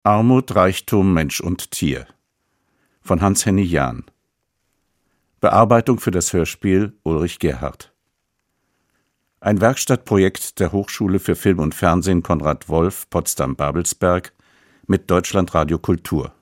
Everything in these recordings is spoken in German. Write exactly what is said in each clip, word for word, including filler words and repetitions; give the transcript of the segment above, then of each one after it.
Armut, Reichtum, Mensch und Tier von Hans-Henny Jahn. Bearbeitung für das Hörspiel Ulrich Gerhardt. Ein Werkstattprojekt der Hochschule für Film und Fernsehen Konrad Wolf, Potsdam-Babelsberg mit Deutschlandradio Kultur.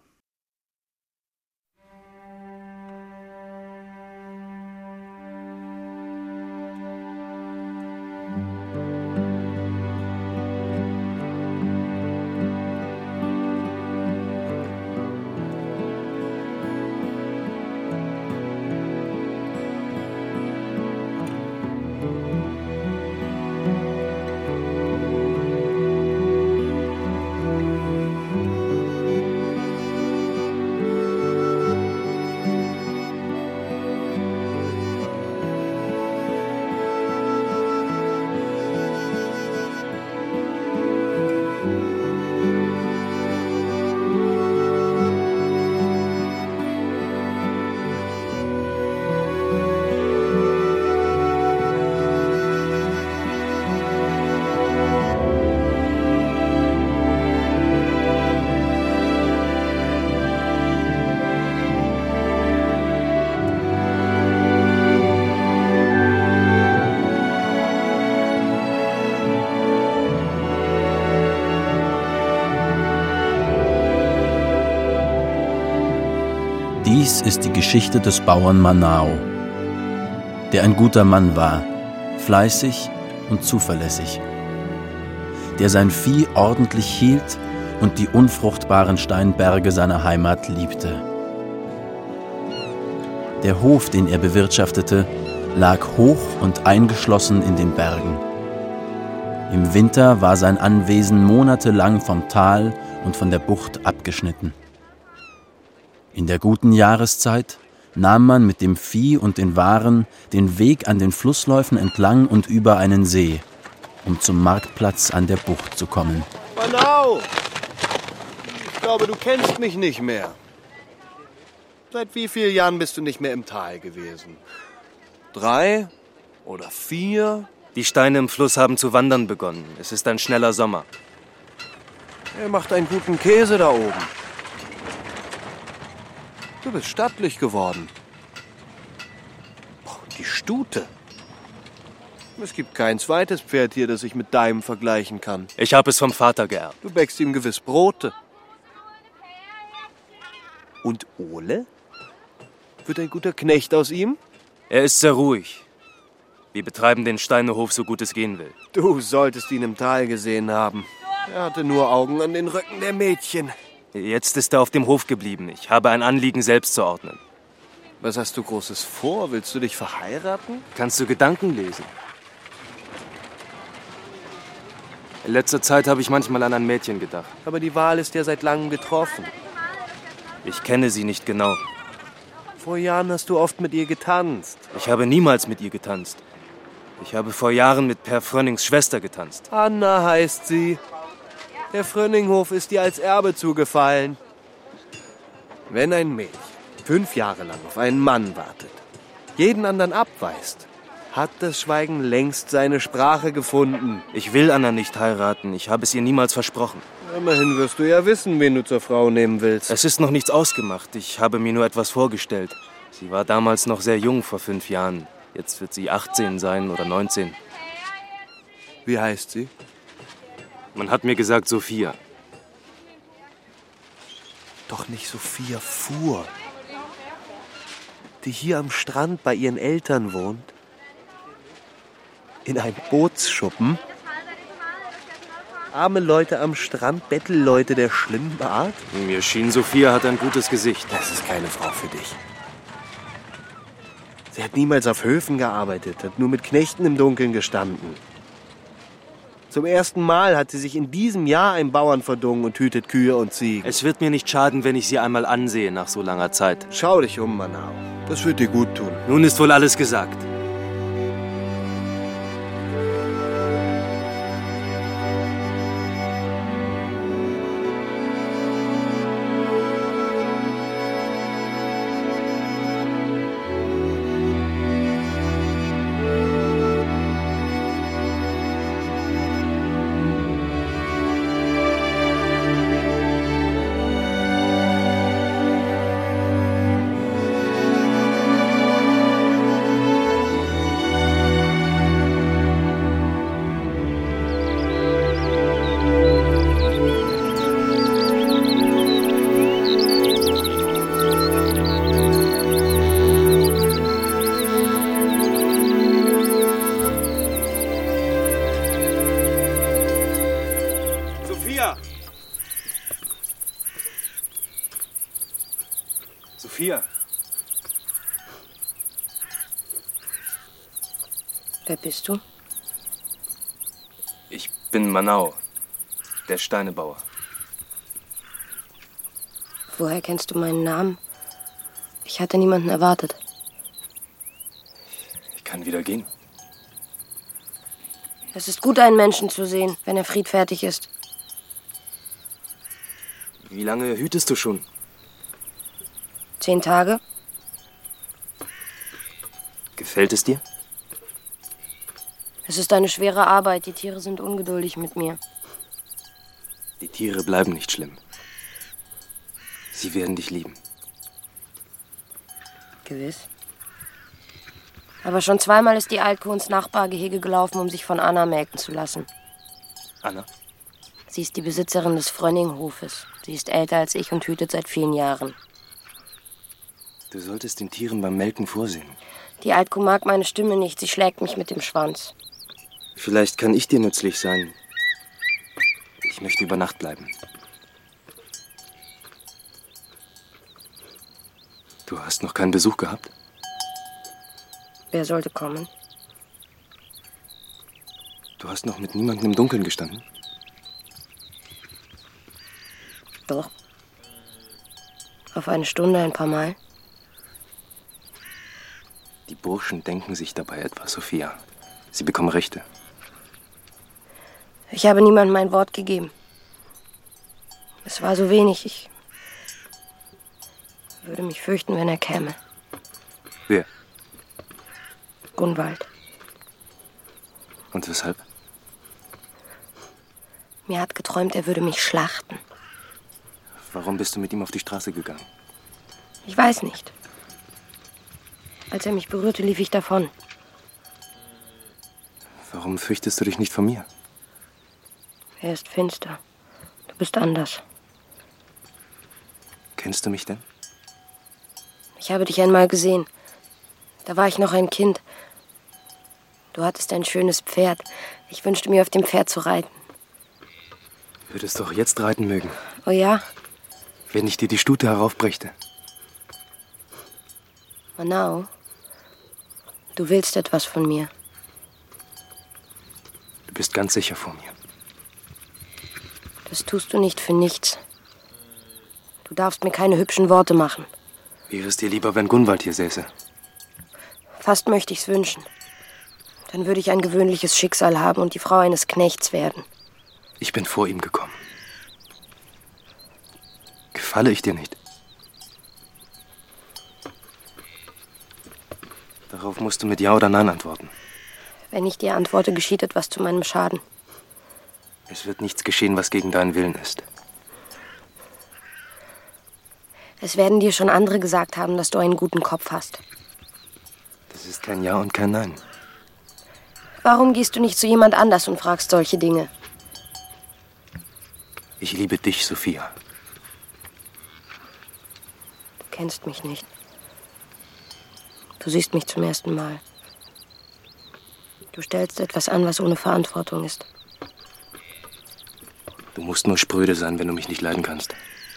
Dies ist die Geschichte des Bauern Manao, der ein guter Mann war, fleißig und zuverlässig, der sein Vieh ordentlich hielt und die unfruchtbaren Steinberge seiner Heimat liebte. Der Hof, den er bewirtschaftete, lag hoch und eingeschlossen in den Bergen. Im Winter war sein Anwesen monatelang vom Tal und von der Bucht abgeschnitten. In der guten Jahreszeit nahm man mit dem Vieh und den Waren den Weg an den Flussläufen entlang und über einen See, um zum Marktplatz an der Bucht zu kommen. Manao! Ich glaube, du kennst mich nicht mehr. Seit wie vielen Jahren bist du nicht mehr im Tal gewesen? Drei oder vier? Die Steine im Fluss haben zu wandern begonnen. Es ist ein schneller Sommer. Er macht einen guten Käse da oben. Du bist stattlich geworden. Boah, die Stute. Es gibt kein zweites Pferd hier, das ich mit deinem vergleichen kann. Ich habe es vom Vater geerbt. Du bäckst ihm gewiss Brote. Und Ole? Wird ein guter Knecht aus ihm? Er ist sehr ruhig. Wir betreiben den Steinehof, so gut es gehen will. Du solltest ihn im Tal gesehen haben. Er hatte nur Augen an den Röcken der Mädchen. Jetzt ist er auf dem Hof geblieben. Ich habe ein Anliegen, selbst zu ordnen. Was hast du Großes vor? Willst du dich verheiraten? Kannst du Gedanken lesen? In letzter Zeit habe ich manchmal an ein Mädchen gedacht. Aber die Wahl ist ja seit langem getroffen. Ich kenne sie nicht genau. Vor Jahren hast du oft mit ihr getanzt. Ich habe niemals mit ihr getanzt. Ich habe vor Jahren mit Per Frönnings Schwester getanzt. Anna heißt sie. Der Frönninghof ist dir als Erbe zugefallen. Wenn ein Mädchen fünf Jahre lang auf einen Mann wartet, jeden anderen abweist, hat das Schweigen längst seine Sprache gefunden. Ich will Anna nicht heiraten. Ich habe es ihr niemals versprochen. Immerhin wirst du ja wissen, wen du zur Frau nehmen willst. Es ist noch nichts ausgemacht. Ich habe mir nur etwas vorgestellt. Sie war damals noch sehr jung, vor fünf Jahren. Jetzt wird sie achtzehn sein oder neunzehn. Wie heißt sie? Man hat mir gesagt, Sophia. Doch nicht Sophia Fuhr, die hier am Strand bei ihren Eltern wohnt. In einem Bootsschuppen. Arme Leute am Strand, Bettelleute der schlimmen Art. Mir schien, Sophia hat ein gutes Gesicht. Das ist keine Frau für dich. Sie hat niemals auf Höfen gearbeitet, hat nur mit Knechten im Dunkeln gestanden. Zum ersten Mal hat sie sich in diesem Jahr einem Bauern verdungen und hütet Kühe und Ziegen. Es wird mir nicht schaden, wenn ich sie einmal ansehe nach so langer Zeit. Schau dich um, Manao. Das wird dir gut tun. Nun ist wohl alles gesagt. Sophia! Wer bist du? Ich bin Manau, der Steinebauer. Woher kennst du meinen Namen? Ich hatte niemanden erwartet. Ich kann wieder gehen. Es ist gut, einen Menschen zu sehen, wenn er friedfertig ist. Wie lange hütest du schon? Zehn Tage? Gefällt es dir? Es ist eine schwere Arbeit. Die Tiere sind ungeduldig mit mir. Die Tiere bleiben nicht schlimm. Sie werden dich lieben. Gewiss. Aber schon zweimal ist die Altkuh ins Nachbargehege gelaufen, um sich von Anna melken zu lassen. Anna? Sie ist die Besitzerin des Frönninghofes. Sie ist älter als ich und hütet seit vielen Jahren. Du solltest den Tieren beim Melken vorsehen. Die Altkuh mag meine Stimme nicht. Sie schlägt mich mit dem Schwanz. Vielleicht kann ich dir nützlich sein. Ich möchte über Nacht bleiben. Du hast noch keinen Besuch gehabt? Wer sollte kommen? Du hast noch mit niemandem im Dunkeln gestanden? Doch. Auf eine Stunde ein paar Mal. Die Burschen denken sich dabei etwas, Sophia. Sie bekommen Rechte. Ich habe niemandem mein Wort gegeben. Es war so wenig. Ich würde mich fürchten, wenn er käme. Wer? Gunwald. Und weshalb? Mir hat geträumt, er würde mich schlachten. Warum bist du mit ihm auf die Straße gegangen? Ich weiß nicht. Als er mich berührte, lief ich davon. Warum fürchtest du dich nicht vor mir? Er ist finster. Du bist anders. Kennst du mich denn? Ich habe dich einmal gesehen. Da war ich noch ein Kind. Du hattest ein schönes Pferd. Ich wünschte mir, auf dem Pferd zu reiten. Würdest doch jetzt reiten mögen. Oh ja? Wenn ich dir die Stute heraufbrächte. Manau, du willst etwas von mir. Du bist ganz sicher vor mir. Das tust du nicht für nichts. Du darfst mir keine hübschen Worte machen. Wäre es dir lieber, wenn Gunwald hier säße? Fast möchte ich's wünschen. Dann würde ich ein gewöhnliches Schicksal haben und die Frau eines Knechts werden. Ich bin vor ihm gekommen. Gefalle ich dir nicht? Darauf musst du mit Ja oder Nein antworten. Wenn ich dir antworte, geschieht etwas zu meinem Schaden. Es wird nichts geschehen, was gegen deinen Willen ist. Es werden dir schon andere gesagt haben, dass du einen guten Kopf hast. Das ist kein Ja und kein Nein. Warum gehst du nicht zu jemand anders und fragst solche Dinge? Ich liebe dich, Sophia. Du kennst mich nicht. Du siehst mich zum ersten Mal. Du stellst etwas an, was ohne Verantwortung ist. Du musst nur spröde sein, wenn du mich nicht leiden kannst.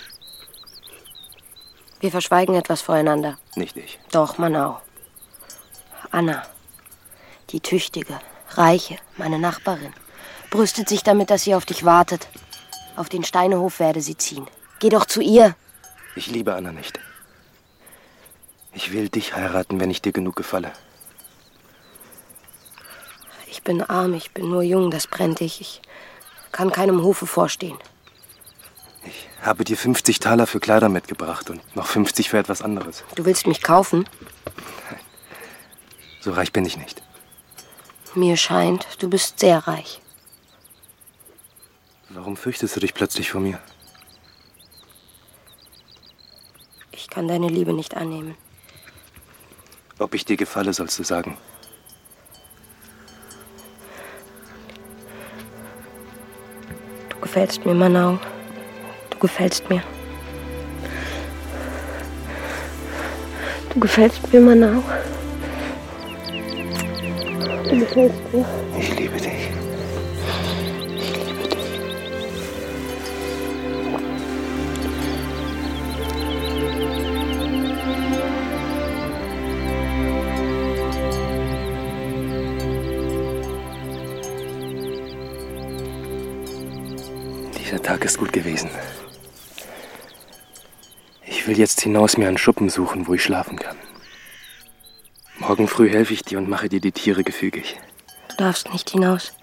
Wir verschweigen etwas voreinander. Nicht ich. Doch, Manau. Anna, die Tüchtige, Reiche, meine Nachbarin, brüstet sich damit, dass sie auf dich wartet. Auf den Steinehof werde sie ziehen. Geh doch zu ihr. Ich liebe Anna nicht. Ich will dich heiraten, wenn ich dir genug gefalle. Ich bin arm, ich bin nur jung, das brennt dich. Ich kann keinem Hofe vorstehen. Ich habe dir fünfzig Taler für Kleider mitgebracht und noch fünfzig für etwas anderes. Du willst mich kaufen? Nein, so reich bin ich nicht. Mir scheint, du bist sehr reich. Warum fürchtest du dich plötzlich vor mir? Ich kann deine Liebe nicht annehmen. Ob ich dir gefalle, sollst du sagen. Du gefällst mir, Manau. Du gefällst mir. Du gefällst mir, Manau. Du gefällst mir. Ich liebe dich. Ich liebe dich. Tag ist gut gewesen. Ich will jetzt hinaus mir einen Schuppen suchen, wo ich schlafen kann. Morgen früh helfe ich dir und mache dir die Tiere gefügig. Du darfst nicht hinaus.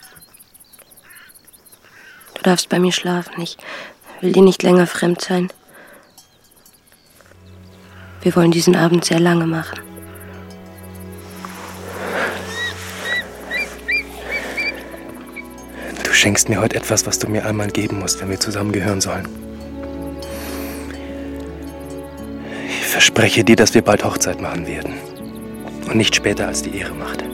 Du darfst bei mir schlafen. Ich will dir nicht länger fremd sein. Wir wollen diesen Abend sehr lange machen. Du schenkst mir heute etwas, was du mir einmal geben musst, wenn wir zusammengehören sollen. Ich verspreche dir, dass wir bald Hochzeit machen werden. Und nicht später als die Ehre macht.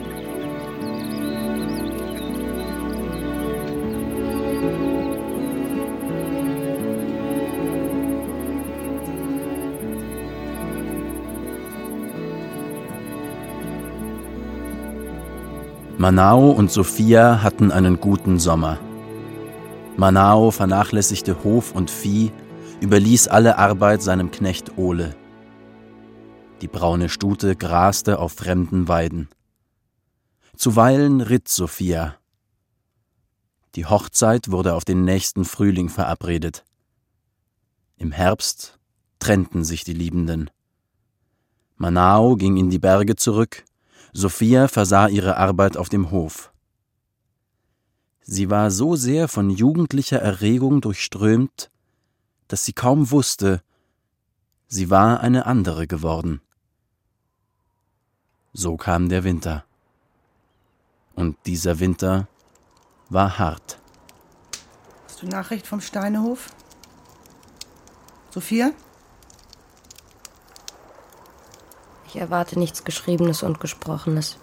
Manao und Sophia hatten einen guten Sommer. Manao vernachlässigte Hof und Vieh, überließ alle Arbeit seinem Knecht Ole. Die braune Stute graste auf fremden Weiden. Zuweilen ritt Sophia. Die Hochzeit wurde auf den nächsten Frühling verabredet. Im Herbst trennten sich die Liebenden. Manao ging in die Berge zurück, Sophia versah ihre Arbeit auf dem Hof. Sie war so sehr von jugendlicher Erregung durchströmt, dass sie kaum wusste, sie war eine andere geworden. So kam der Winter. Und dieser Winter war hart. Hast du Nachricht vom Steinehof? Sophia? Ich erwarte nichts Geschriebenes und Gesprochenes.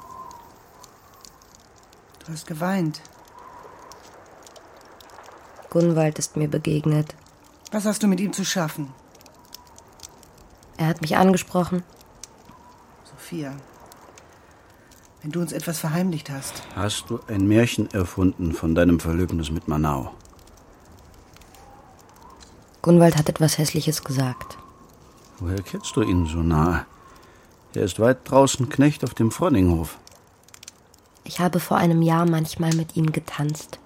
Du hast geweint. Gunwald ist mir begegnet. Was hast du mit ihm zu schaffen? Er hat mich angesprochen. Sophia, wenn du uns etwas verheimlicht hast. Hast du ein Märchen erfunden von deinem Verlöbnis mit Manao? Gunwald hat etwas Hässliches gesagt. Woher kennst du ihn so nahe? Er ist weit draußen Knecht auf dem Fronninghof. Ich habe vor einem Jahr manchmal mit ihm getanzt.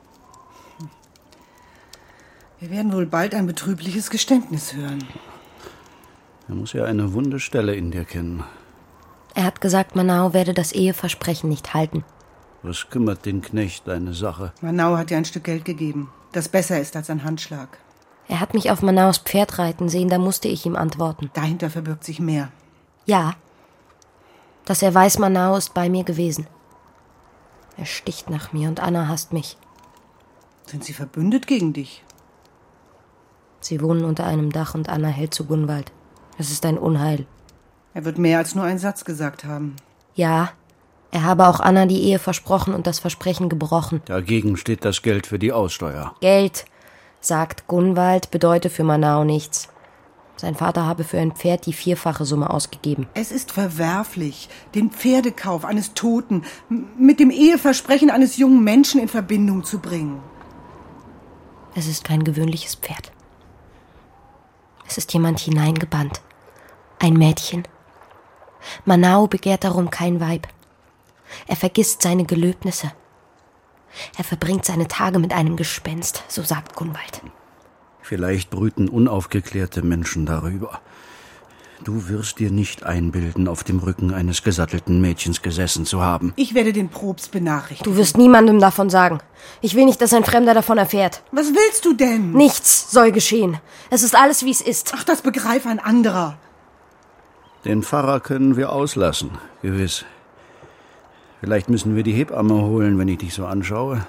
Wir werden wohl bald ein betrübliches Geständnis hören. Er muss ja eine wunde Stelle in dir kennen. Er hat gesagt, Manao werde das Eheversprechen nicht halten. Was kümmert den Knecht deine Sache? Manao hat dir ein Stück Geld gegeben, das besser ist als ein Handschlag. Er hat mich auf Manaos Pferd reiten sehen, da musste ich ihm antworten. Dahinter verbirgt sich mehr. Ja, dass er weiß, Manao ist bei mir gewesen. Er sticht nach mir und Anna hasst mich. Sind sie verbündet gegen dich? Sie wohnen unter einem Dach und Anna hält zu Gunwald. Es ist ein Unheil. Er wird mehr als nur einen Satz gesagt haben. Ja, er habe auch Anna die Ehe versprochen und das Versprechen gebrochen. Dagegen steht das Geld für die Aussteuer. Geld, sagt Gunwald, bedeute für Manao nichts. Sein Vater habe für ein Pferd die vierfache Summe ausgegeben. Es ist verwerflich, den Pferdekauf eines Toten mit dem Eheversprechen eines jungen Menschen in Verbindung zu bringen. Es ist kein gewöhnliches Pferd. Es ist jemand hineingebannt. Ein Mädchen. Manao begehrt darum kein Weib. Er vergisst seine Gelöbnisse. Er verbringt seine Tage mit einem Gespenst, so sagt Gunwald. Vielleicht brüten unaufgeklärte Menschen darüber. Du wirst dir nicht einbilden, auf dem Rücken eines gesattelten Mädchens gesessen zu haben. Ich werde den Probst benachrichtigen. Du wirst niemandem davon sagen. Ich will nicht, dass ein Fremder davon erfährt. Was willst du denn? Nichts soll geschehen. Es ist alles, wie es ist. Ach, das begreife ein anderer. Den Pfarrer können wir auslassen, gewiss. Vielleicht müssen wir die Hebamme holen, wenn ich dich so anschaue.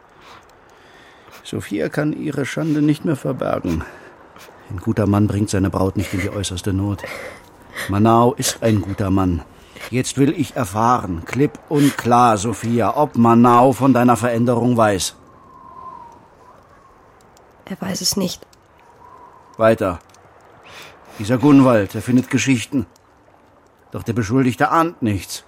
Sophia kann ihre Schande nicht mehr verbergen. Ein guter Mann bringt seine Braut nicht in die äußerste Not. Manao ist ein guter Mann. Jetzt will ich erfahren, klipp und klar, Sophia, ob Manao von deiner Veränderung weiß. Er weiß es nicht. Weiter. Dieser Gunwald, er findet Geschichten. Doch der Beschuldigte ahnt nichts.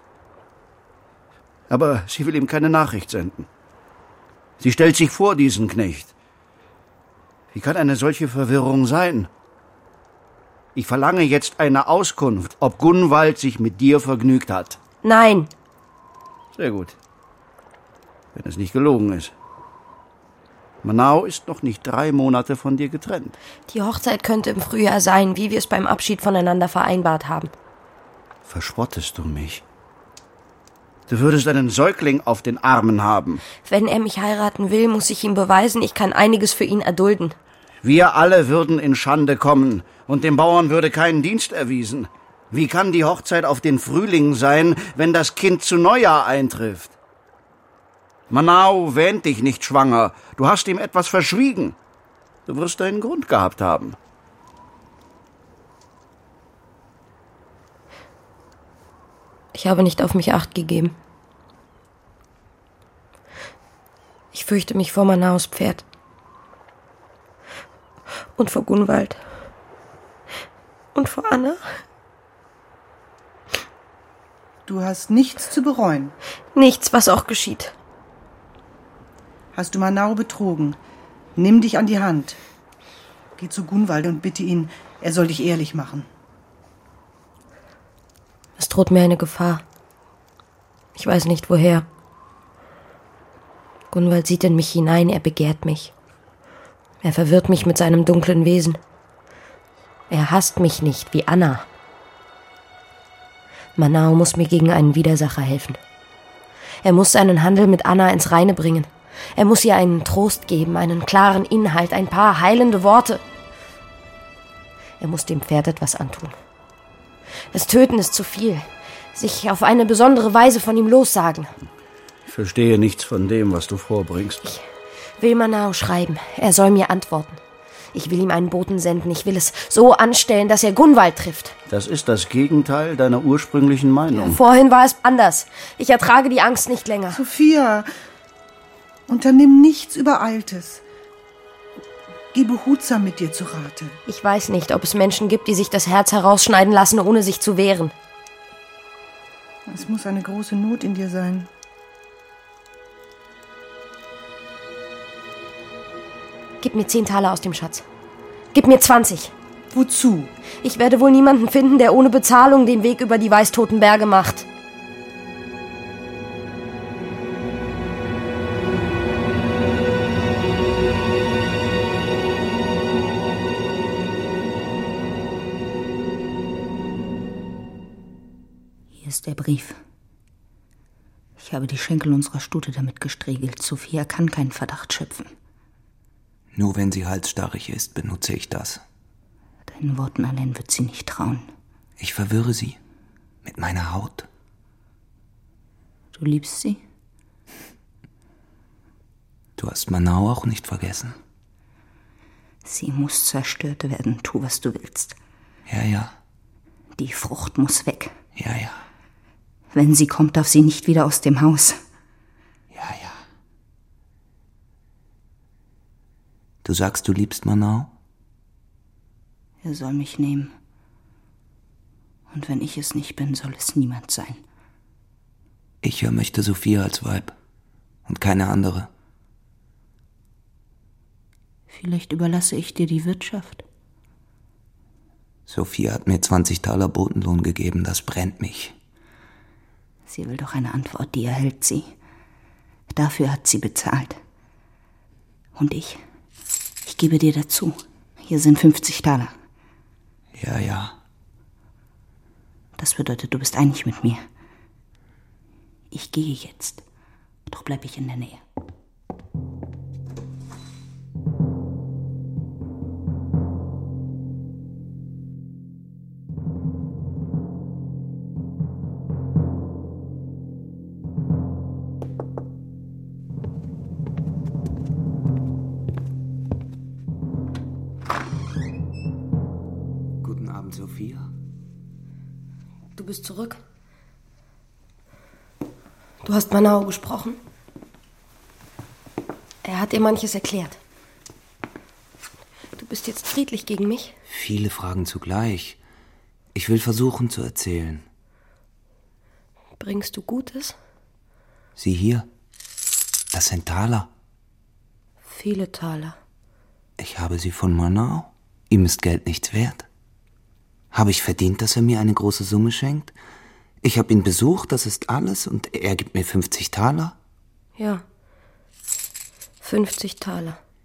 Aber sie will ihm keine Nachricht senden. Sie stellt sich vor diesen Knecht. Wie kann eine solche Verwirrung sein? Ich verlange jetzt eine Auskunft, ob Gunwald sich mit dir vergnügt hat. Nein. Sehr gut. Wenn es nicht gelogen ist. Manau ist noch nicht drei Monate von dir getrennt. Die Hochzeit könnte im Frühjahr sein, wie wir es beim Abschied voneinander vereinbart haben. Verspottest du mich? Du würdest einen Säugling auf den Armen haben. Wenn er mich heiraten will, muss ich ihm beweisen, ich kann einiges für ihn erdulden. Wir alle würden in Schande kommen und dem Bauern würde kein Dienst erwiesen. Wie kann die Hochzeit auf den Frühling sein, wenn das Kind zu Neujahr eintrifft? Manau wähnt dich nicht schwanger. Du hast ihm etwas verschwiegen. Du wirst einen Grund gehabt haben. Ich habe nicht auf mich Acht gegeben. Ich fürchte mich vor Manaus Pferd. Und vor Gunwald. Und vor Anna. Du hast nichts zu bereuen. Nichts, was auch geschieht. Hast du Manau betrogen? Nimm dich an die Hand. Geh zu Gunwald und bitte ihn, er soll dich ehrlich machen. Es droht mir eine Gefahr. Ich weiß nicht, woher. Gunwald sieht in mich hinein, er begehrt mich. Er verwirrt mich mit seinem dunklen Wesen. Er hasst mich nicht, wie Anna. Manau muss mir gegen einen Widersacher helfen. Er muss seinen Handel mit Anna ins Reine bringen. Er muss ihr einen Trost geben, einen klaren Inhalt, ein paar heilende Worte. Er muss dem Pferd etwas antun. Das Töten ist zu viel. Sich auf eine besondere Weise von ihm lossagen. Ich verstehe nichts von dem, was du vorbringst. Ich will Manau schreiben. Er soll mir antworten. Ich will ihm einen Boten senden. Ich will es so anstellen, dass er Gunwald trifft. Das ist das Gegenteil deiner ursprünglichen Meinung. Vorhin war es anders. Ich ertrage die Angst nicht länger. Sophia, unternimm nichts Übereiltes. Geh behutsam mit dir zu Rate. Ich weiß nicht, ob es Menschen gibt, die sich das Herz herausschneiden lassen, ohne sich zu wehren. Es muss eine große Not in dir sein. Gib mir zehn Taler aus dem Schatz. Gib mir zwanzig. Wozu? Ich werde wohl niemanden finden, der ohne Bezahlung den Weg über die Weißtoten Berge macht. Hier ist der Brief. Ich habe die Schenkel unserer Stute damit gestriegelt. Sophia kann keinen Verdacht schöpfen. Nur wenn sie halsstarrig ist, benutze ich das. Deinen Worten allein wird sie nicht trauen. Ich verwirre sie. Mit meiner Haut. Du liebst sie? Du hast Manau auch nicht vergessen. Sie muss zerstört werden. Tu, was du willst. Ja, ja. Die Frucht muss weg. Ja, ja. Wenn sie kommt, darf sie nicht wieder aus dem Haus. Ja, ja. Du sagst, du liebst Manau? Er soll mich nehmen. Und wenn ich es nicht bin, soll es niemand sein. Ich möchte Sophia als Weib. Und keine andere. Vielleicht überlasse ich dir die Wirtschaft. Sophia hat mir zwanzig Taler Botenlohn gegeben. Das brennt mich. Sie will doch eine Antwort, die erhält sie. Dafür hat sie bezahlt. Und ich? Ich gebe dir dazu. Hier sind fünfzig Taler. Ja, ja. Das bedeutet, du bist einig mit mir. Ich gehe jetzt. Doch bleib ich in der Nähe. Sophia? Du bist zurück. Du hast Manau gesprochen. Er hat dir manches erklärt. Du bist jetzt friedlich gegen mich? Viele Fragen zugleich. Ich will versuchen zu erzählen. Bringst du Gutes? Sieh hier. Das sind Taler. Viele Taler. Ich habe sie von Manau. Ihm ist Geld nichts wert. Habe ich verdient, dass er mir eine große Summe schenkt? Ich habe ihn besucht, das ist alles, und er gibt mir fünfzig Taler? Ja, fünfzig Taler.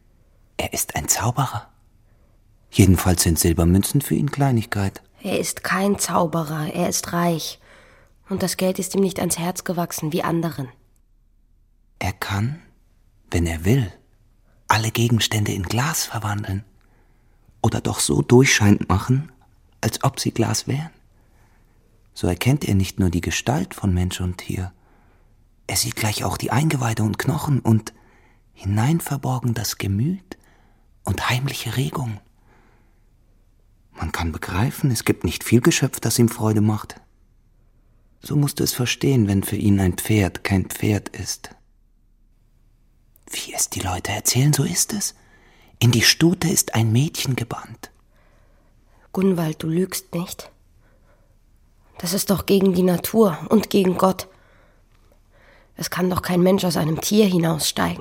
Er ist ein Zauberer. Jedenfalls sind Silbermünzen für ihn Kleinigkeit. Er ist kein Zauberer, er ist reich. Und das Geld ist ihm nicht ans Herz gewachsen, wie anderen. Er kann, wenn er will, alle Gegenstände in Glas verwandeln. Oder doch so durchscheinend machen, als ob sie Glas wären. So erkennt er nicht nur die Gestalt von Mensch und Tier, er sieht gleich auch die Eingeweide und Knochen und hineinverborgen das Gemüt und heimliche Regungen. Man kann begreifen, es gibt nicht viel Geschöpf, das ihm Freude macht. So musst du es verstehen, wenn für ihn ein Pferd kein Pferd ist. Wie es die Leute erzählen, so ist es. In die Stute ist ein Mädchen gebannt. Gunwald, du lügst nicht. Das ist doch gegen die Natur und gegen Gott. Es kann doch kein Mensch aus einem Tier hinaussteigen.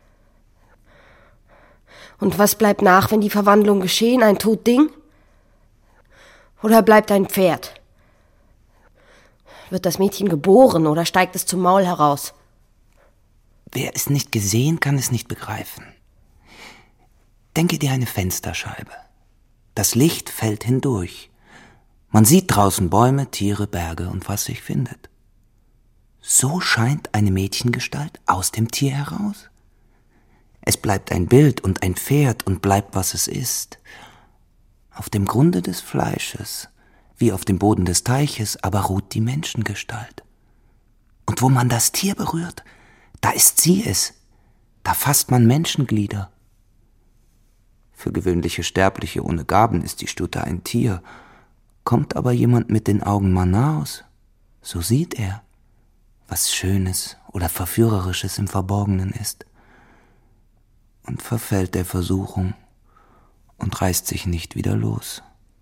Und was bleibt nach, wenn die Verwandlung geschehen? Ein Totding? Oder bleibt ein Pferd? Wird das Mädchen geboren oder steigt es zum Maul heraus? Wer es nicht gesehen, kann es nicht begreifen. Denke dir eine Fensterscheibe. Das Licht fällt hindurch. Man sieht draußen Bäume, Tiere, Berge und was sich findet. So scheint eine Mädchengestalt aus dem Tier heraus. Es bleibt ein Bild und ein Pferd und bleibt, was es ist. Auf dem Grunde des Fleisches, wie auf dem Boden des Teiches, aber ruht die Menschengestalt. Und wo man das Tier berührt, da ist sie es. Da fasst man Menschenglieder. Für gewöhnliche Sterbliche ohne Gaben ist die Stute ein Tier. Kommt aber jemand mit den Augen Manaus, so sieht er, was Schönes oder Verführerisches im Verborgenen ist, und verfällt der Versuchung und reißt sich nicht wieder los.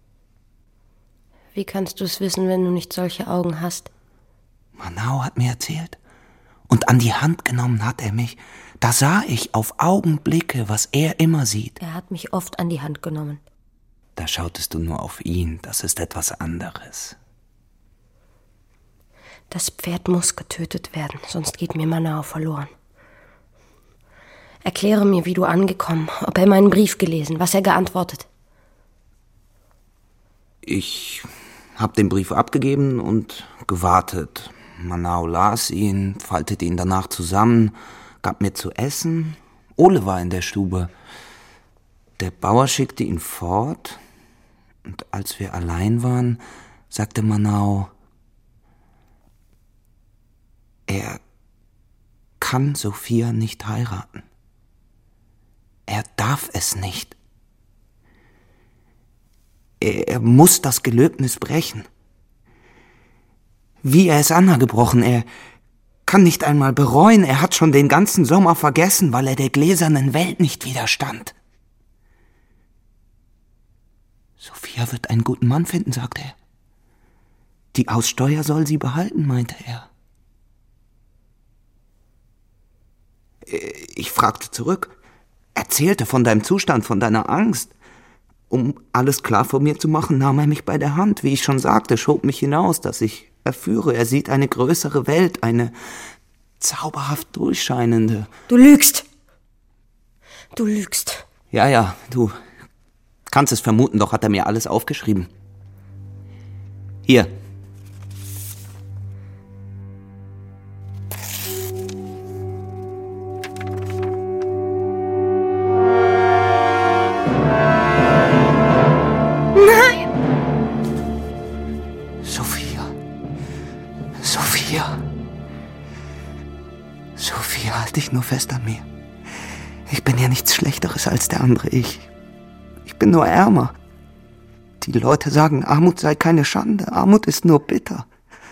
Wie kannst du es wissen, wenn du nicht solche Augen hast? Manau hat mir erzählt. Und an die Hand genommen hat er mich. Da sah ich auf Augenblicke, was er immer sieht. Er hat mich oft an die Hand genommen. Da schautest du nur auf ihn, das ist etwas anderes. Das Pferd muss getötet werden, sonst geht mir Manau verloren. Erkläre mir, wie du angekommen, ob er meinen Brief gelesen, was er geantwortet. Ich hab den Brief abgegeben und gewartet. Manau las ihn, faltete ihn danach zusammen, gab mir zu essen. Ole war in der Stube. Der Bauer schickte ihn fort, und als wir allein waren, sagte Manau, er kann Sophia nicht heiraten. Er darf es nicht. Er, er muss das Gelöbnis brechen. Wie er es Anna gebrochen, er kann nicht einmal bereuen, er hat schon den ganzen Sommer vergessen, weil er der gläsernen Welt nicht widerstand. Sophia wird einen guten Mann finden, sagte er. Die Aussteuer soll sie behalten, meinte er. Ich fragte zurück, erzählte von deinem Zustand, von deiner Angst. Um alles klar vor mir zu machen, nahm er mich bei der Hand, wie ich schon sagte, schob mich hinaus, dass ich erführe. Er sieht eine größere Welt, eine zauberhaft durchscheinende. Du lügst! Du lügst! Ja, ja, du kannst es vermuten, doch hat er mir alles aufgeschrieben. Hier. Halt dich nur fest an mir. Ich bin ja nichts Schlechteres als der andere ich. Ich bin nur ärmer. Die Leute sagen, Armut sei keine Schande. Armut ist nur bitter.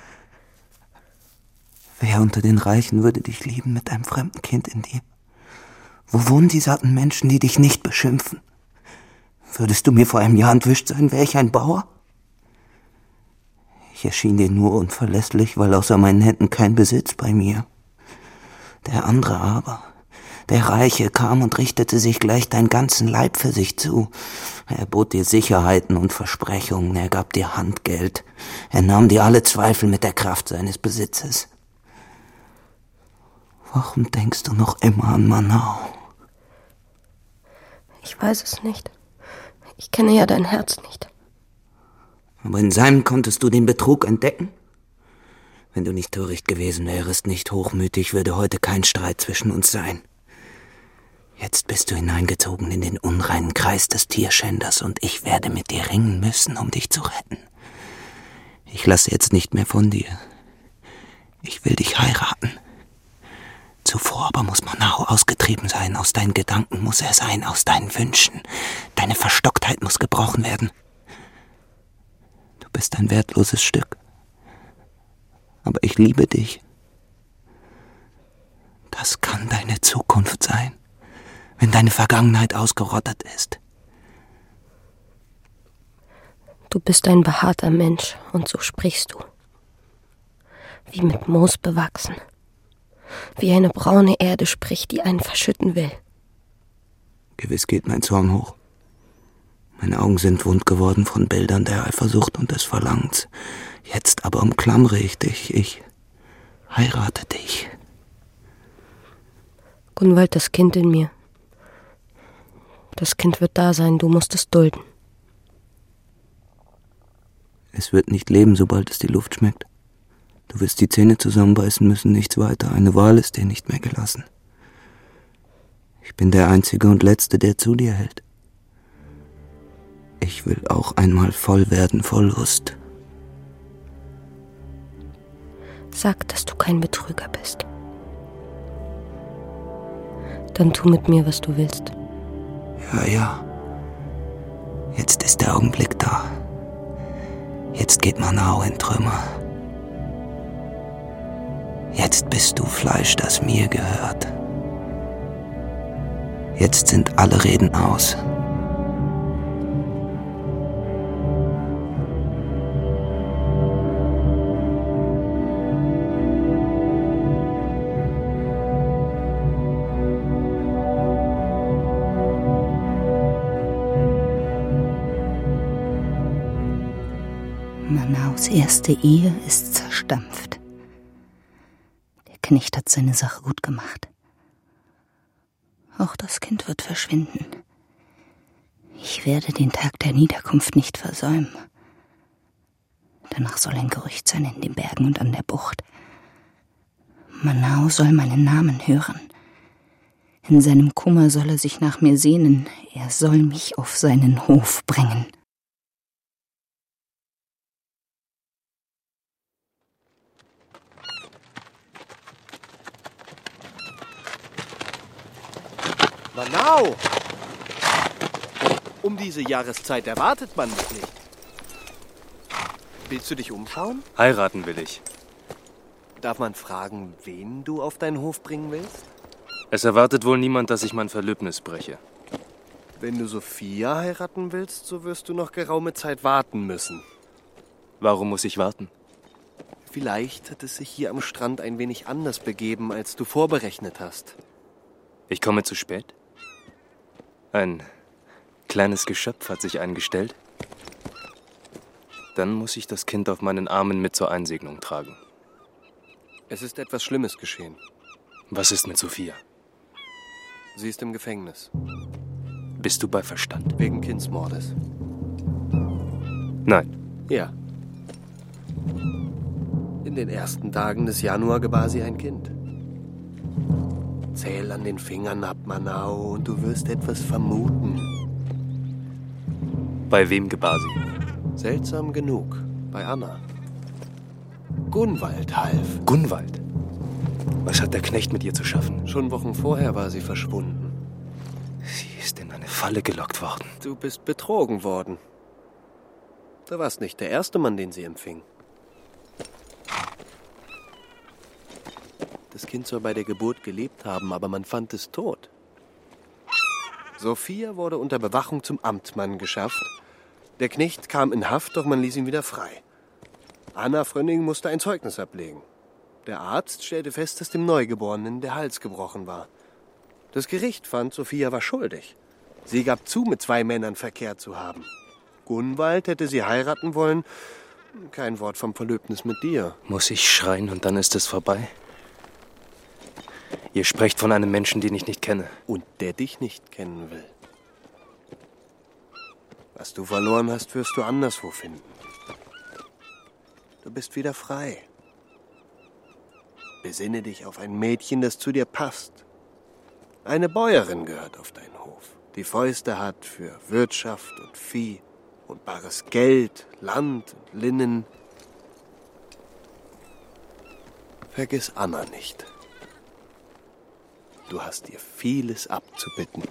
Wer unter den Reichen würde dich lieben mit einem fremden Kind in dir? Wo wohnen die satten Menschen, die dich nicht beschimpfen? Würdest du mir vor einem Jahr entwischt sein, wäre ich ein Bauer? Ich erschien dir nur unverlässlich, weil außer meinen Händen kein Besitz bei mir. Der andere aber, der Reiche, kam und richtete sich gleich deinen ganzen Leib für sich zu. Er bot dir Sicherheiten und Versprechungen, er gab dir Handgeld. Er nahm dir alle Zweifel mit der Kraft seines Besitzes. Warum denkst du noch immer an Manau? Ich weiß es nicht. Ich kenne ja dein Herz nicht. Aber in seinem konntest du den Betrug entdecken? Wenn du nicht töricht gewesen wärest, nicht hochmütig, würde heute kein Streit zwischen uns sein. Jetzt bist du hineingezogen in den unreinen Kreis des Tierschänders und ich werde mit dir ringen müssen, um dich zu retten. Ich lasse jetzt nicht mehr von dir. Ich will dich heiraten. Zuvor aber muss Manao ausgetrieben sein. Aus deinen Gedanken muss er sein, aus deinen Wünschen. Deine Verstocktheit muss gebrochen werden. Du bist ein wertloses Stück. Aber ich liebe dich. Das kann deine Zukunft sein, wenn deine Vergangenheit ausgerottet ist. Du bist ein behaarter Mensch und so sprichst du. Wie mit Moos bewachsen. Wie eine braune Erde spricht, die einen verschütten will. Gewiss geht mein Zorn hoch. Meine Augen sind wund geworden von Bildern der Eifersucht und des Verlangens. Jetzt aber umklammere ich dich. Ich heirate dich. Gunwald, das Kind in mir. Das Kind wird da sein, du musst es dulden. Es wird nicht leben, sobald es die Luft schmeckt. Du wirst die Zähne zusammenbeißen müssen, nichts weiter. Eine Wahl ist dir nicht mehr gelassen. Ich bin der Einzige und Letzte, der zu dir hält. Ich will auch einmal voll werden vor Lust. Sag, dass du kein Betrüger bist. Dann tu mit mir, was du willst. Ja, ja. Jetzt ist der Augenblick da. Jetzt geht Manao in Trümmer. Jetzt bist du Fleisch, das mir gehört. Jetzt sind alle Reden aus. Manaus erste Ehe ist zerstampft. Der Knecht hat seine Sache gut gemacht. Auch das Kind wird verschwinden. Ich werde den Tag der Niederkunft nicht versäumen. Danach soll ein Gerücht sein in den Bergen und an der Bucht. Manao soll meinen Namen hören. In seinem Kummer soll er sich nach mir sehnen. Er soll mich auf seinen Hof bringen. Manao! Um diese Jahreszeit erwartet man mich nicht. Willst du dich umschauen? Heiraten will ich. Darf man fragen, wen du auf deinen Hof bringen willst? Es erwartet wohl niemand, dass ich mein Verlöbnis breche. Wenn du Sophia heiraten willst, so wirst du noch geraume Zeit warten müssen. Warum muss ich warten? Vielleicht hat es sich hier am Strand ein wenig anders begeben, als du vorberechnet hast. Ich komme zu spät? Ein kleines Geschöpf hat sich eingestellt. Dann muss ich das Kind auf meinen Armen mit zur Einsegnung tragen. Es ist etwas Schlimmes geschehen. Was ist mit Sophia? Sie ist im Gefängnis. Bist du bei Verstand? Wegen Kindsmordes. Nein. Ja. In den ersten Tagen des Januar gebar sie ein Kind. Zähl an den Fingern ab, Manao, und du wirst etwas vermuten. Bei wem gebar sie? Seltsam genug, bei Anna. Gunwald half. Gunwald? Was hat der Knecht mit ihr zu schaffen? Schon Wochen vorher war sie verschwunden. Sie ist in eine Falle gelockt worden. Du bist betrogen worden. Du warst nicht der erste Mann, den sie empfing. Das Kind soll bei der Geburt gelebt haben, aber man fand es tot. Sophia wurde unter Bewachung zum Amtmann geschafft. Der Knecht kam in Haft, doch man ließ ihn wieder frei. Anna Frönning musste ein Zeugnis ablegen. Der Arzt stellte fest, dass dem Neugeborenen der Hals gebrochen war. Das Gericht fand, Sophia war schuldig. Sie gab zu, mit zwei Männern verkehrt zu haben. Gunwald hätte sie heiraten wollen. Kein Wort vom Verlöbnis mit dir. Muss ich schreien und dann ist es vorbei? Ihr sprecht von einem Menschen, den ich nicht kenne. Und der dich nicht kennen will. Was du verloren hast, wirst du anderswo finden. Du bist wieder frei. Besinne dich auf ein Mädchen, das zu dir passt. Eine Bäuerin gehört auf deinen Hof, die Fäuste hat für Wirtschaft und Vieh und bares Geld, Land und Linnen. Vergiss Anna nicht. Du hast ihr vieles abzubitten.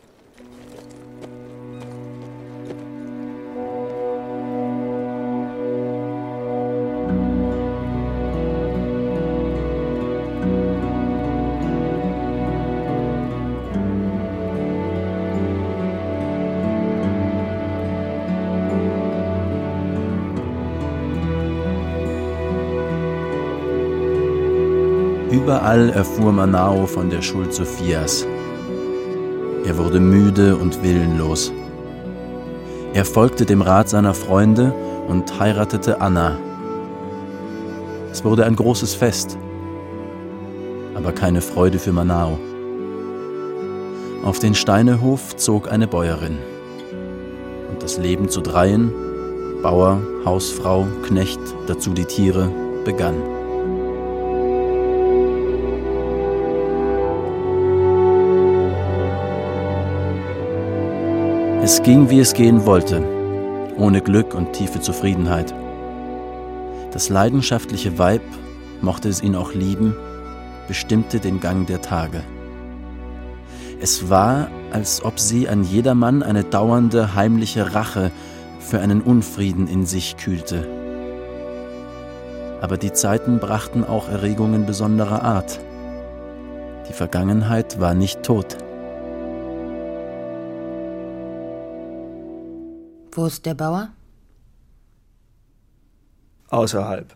Überall erfuhr Manao von der Schuld Sophias. Er wurde müde und willenlos. Er folgte dem Rat seiner Freunde und heiratete Anna. Es wurde ein großes Fest, aber keine Freude für Manao. Auf den Steinehof zog eine Bäuerin. Und das Leben zu dreien, Bauer, Hausfrau, Knecht, dazu die Tiere, begann. Es ging, wie es gehen wollte, ohne Glück und tiefe Zufriedenheit. Das leidenschaftliche Weib, mochte es ihn auch lieben, bestimmte den Gang der Tage. Es war, als ob sie an jedermann eine dauernde, heimliche Rache für einen Unfrieden in sich kühlte. Aber die Zeiten brachten auch Erregungen besonderer Art. Die Vergangenheit war nicht tot. Wo ist der Bauer? Außerhalb.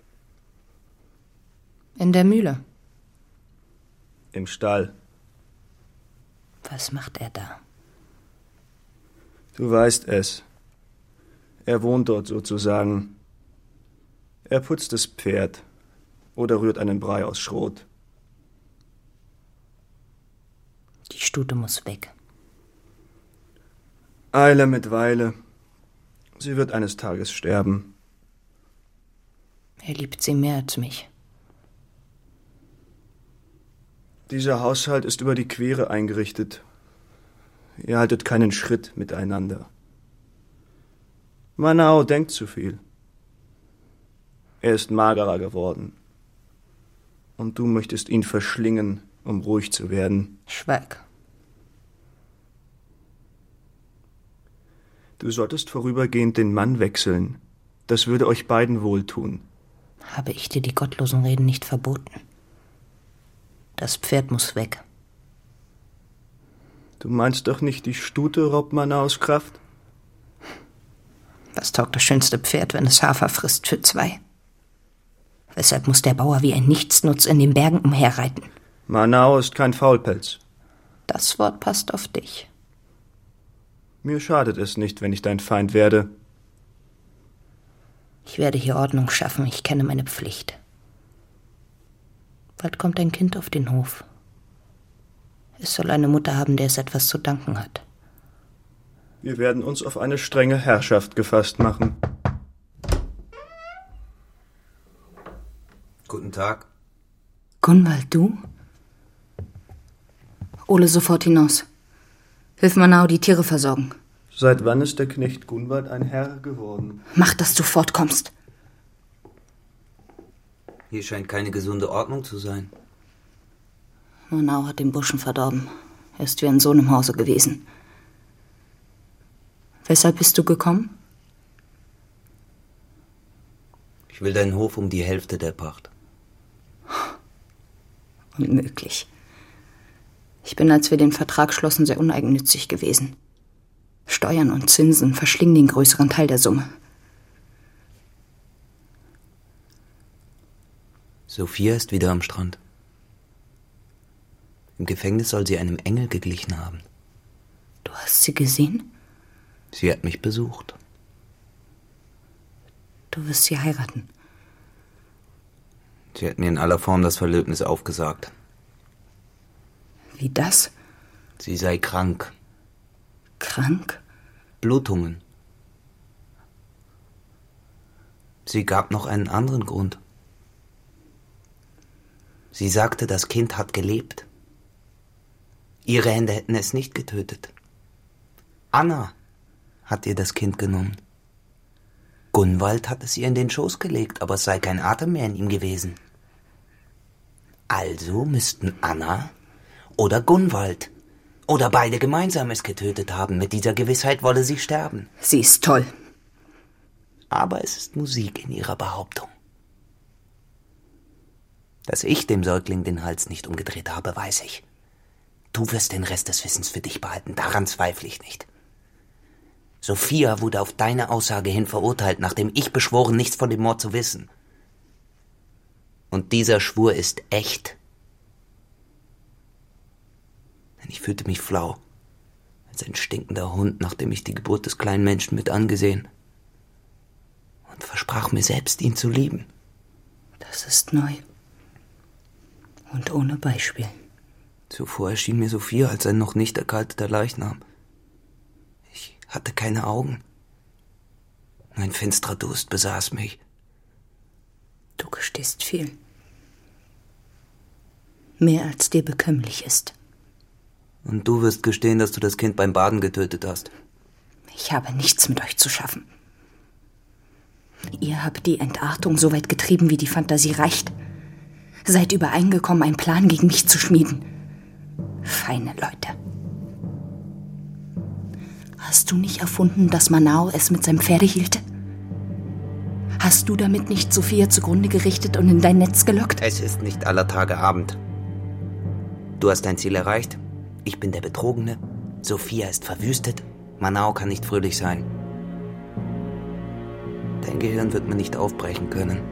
In der Mühle. Im Stall. Was macht er da? Du weißt es. Er wohnt dort sozusagen. Er putzt das Pferd oder rührt einen Brei aus Schrot. Die Stute muss weg. Eile mit Weile. Sie wird eines Tages sterben. Er liebt sie mehr als mich. Dieser Haushalt ist über die Quere eingerichtet. Ihr haltet keinen Schritt miteinander. Manao denkt zu viel. Er ist magerer geworden. Und du möchtest ihn verschlingen, um ruhig zu werden. Schweig. Du solltest vorübergehend den Mann wechseln. Das würde euch beiden wohltun. Habe ich dir die gottlosen Reden nicht verboten? Das Pferd muss weg. Du meinst doch nicht, die Stute raubt Manaos Kraft? Was taugt das schönste Pferd, wenn es Hafer frisst für zwei? Weshalb muss der Bauer wie ein Nichtsnutz in den Bergen umherreiten? Manao ist kein Faulpelz. Das Wort passt auf dich. Mir schadet es nicht, wenn ich dein Feind werde. Ich werde hier Ordnung schaffen, ich kenne meine Pflicht. Bald kommt ein Kind auf den Hof. Es soll eine Mutter haben, der es etwas zu danken hat. Wir werden uns auf eine strenge Herrschaft gefasst machen. Guten Tag. Gunwald, du? Ole sofort hinaus. Hilf Manao die Tiere versorgen. Seit wann ist der Knecht Gunwald ein Herr geworden? Mach, dass du fortkommst. Hier scheint keine gesunde Ordnung zu sein. Manao hat den Burschen verdorben. Er ist wie ein Sohn im Hause gewesen. Weshalb bist du gekommen? Ich will deinen Hof um die Hälfte der Pacht. Unmöglich. Ich bin, als wir den Vertrag schlossen, sehr uneigennützig gewesen. Steuern und Zinsen verschlingen den größeren Teil der Summe. Sophia ist wieder am Strand. Im Gefängnis soll sie einem Engel geglichen haben. Du hast sie gesehen? Sie hat mich besucht. Du wirst sie heiraten. Sie hat mir in aller Form das Verlöbnis aufgesagt. Wie das? Sie sei krank. Krank? Blutungen. Sie gab noch einen anderen Grund. Sie sagte, das Kind hat gelebt. Ihre Hände hätten es nicht getötet. Anna hat ihr das Kind genommen. Gunwald hat es ihr in den Schoß gelegt, aber es sei kein Atem mehr in ihm gewesen. Also müssten Anna oder Gunwald oder beide gemeinsam es getötet haben. Mit dieser Gewissheit wolle sie sterben. Sie ist toll. Aber es ist Musik in ihrer Behauptung. Dass ich dem Säugling den Hals nicht umgedreht habe, weiß ich. Du wirst den Rest des Wissens für dich behalten, daran zweifle ich nicht. Sophia wurde auf deine Aussage hin verurteilt, nachdem ich beschworen, nichts von dem Mord zu wissen. Und dieser Schwur ist echt. Denn ich fühlte mich flau, als ein stinkender Hund, nachdem ich die Geburt des kleinen Menschen mit angesehen und versprach mir selbst, ihn zu lieben. Das ist neu. Und ohne Beispiel. Zuvor erschien mir Sophia als ein noch nicht erkalteter Leichnam. Ich hatte keine Augen. Ein finsterer Durst besaß mich. Du gestehst viel. Mehr als dir bekömmlich ist. Und du wirst gestehen, dass du das Kind beim Baden getötet hast. Ich habe nichts mit euch zu schaffen. Ihr habt die Entartung so weit getrieben, wie die Fantasie reicht. Seid übereingekommen, einen Plan gegen mich zu schmieden. Feine Leute. Hast du nicht erfunden, dass Manao es mit seinem Pferde hielte? Hast du damit nicht Sophia zugrunde gerichtet und in dein Netz gelockt? Es ist nicht aller Tage Abend. Du hast dein Ziel erreicht. Ich bin der Betrogene. Sophia ist verwüstet. Manao kann nicht fröhlich sein. Dein Gehirn wird mir nicht aufbrechen können.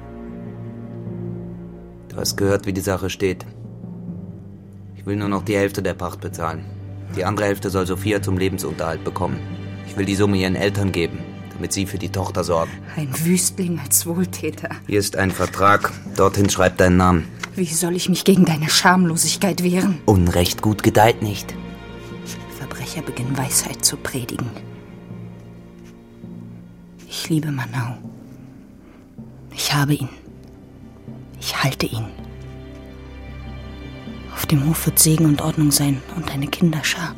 Du hast gehört, wie die Sache steht. Ich will nur noch die Hälfte der Pacht bezahlen. Die andere Hälfte soll Sophia zum Lebensunterhalt bekommen. Ich will die Summe ihren Eltern geben, damit sie für die Tochter sorgen. Ein Wüstling als Wohltäter. Hier ist ein Vertrag. Dorthin schreib deinen Namen. Wie soll ich mich gegen deine Schamlosigkeit wehren? Unrecht gut gedeiht nicht. Verbrecher beginnen Weisheit zu predigen. Ich liebe Manao. Ich habe ihn. Ich halte ihn. Auf dem Hof wird Segen und Ordnung sein und eine Kinderschar.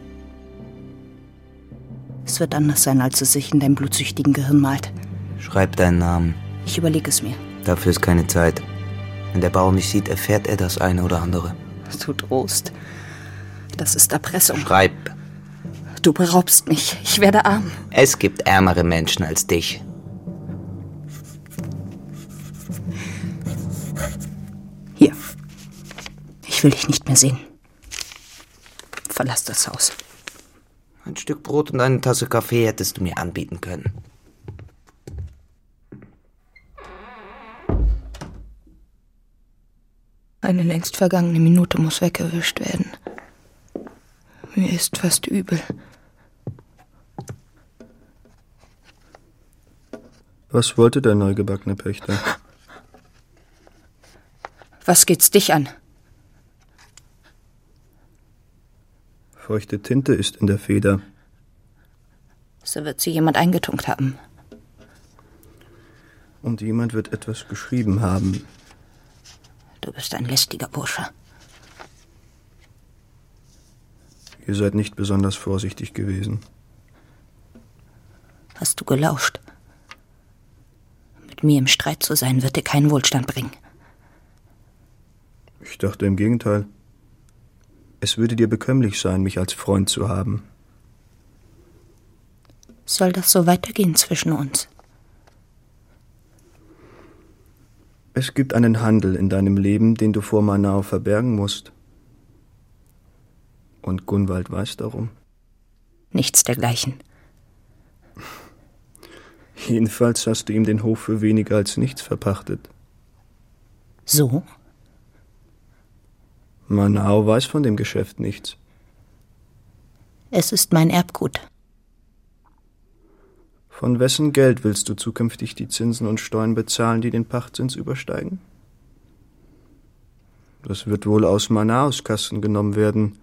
Es wird anders sein, als es sich in deinem blutsüchtigen Gehirn malt. Schreib deinen Namen. Ich überlege es mir. Dafür ist keine Zeit. Wenn der Bauer mich sieht, erfährt er das eine oder andere. Du drohst. Das ist Erpressung. Schreib. Du beraubst mich. Ich werde arm. Es gibt ärmere Menschen als dich. Hier. Ich will dich nicht mehr sehen. Verlass das Haus. Ein Stück Brot und eine Tasse Kaffee hättest du mir anbieten können. Eine längst vergangene Minute muss weggewischt werden. Mir ist fast übel. Was wollte der neugebackene Pächter? Was geht's dich an? Feuchte Tinte ist in der Feder. So wird sie jemand eingetunkt haben. Und jemand wird etwas geschrieben haben. Du bist ein lästiger Bursche. Ihr seid nicht besonders vorsichtig gewesen. Hast du gelauscht? Mit mir im Streit zu sein, wird dir keinen Wohlstand bringen. Ich dachte im Gegenteil. Es würde dir bekömmlich sein, mich als Freund zu haben. Soll das so weitergehen zwischen uns? Es gibt einen Handel in deinem Leben, den du vor Manao verbergen musst. Und Gunwald weiß darum. Nichts dergleichen. Jedenfalls hast du ihm den Hof für weniger als nichts verpachtet. So? Manao weiß von dem Geschäft nichts. Es ist mein Erbgut. Von wessen Geld willst du zukünftig die Zinsen und Steuern bezahlen, die den Pachtzins übersteigen? Das wird wohl aus Manaos Kassen genommen werden.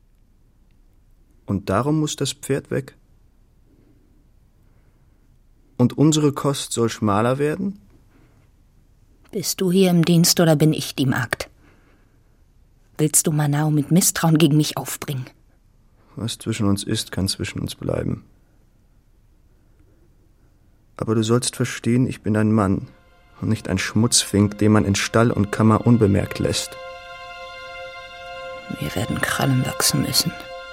Und darum muss das Pferd weg. Und unsere Kost soll schmaler werden? Bist du hier im Dienst oder bin ich die Magd? Willst du Manau mit Misstrauen gegen mich aufbringen? Was zwischen uns ist, kann zwischen uns bleiben. Aber du sollst verstehen, ich bin ein Mann und nicht ein Schmutzfink, den man in Stall und Kammer unbemerkt lässt. Wir werden Krallen wachsen müssen.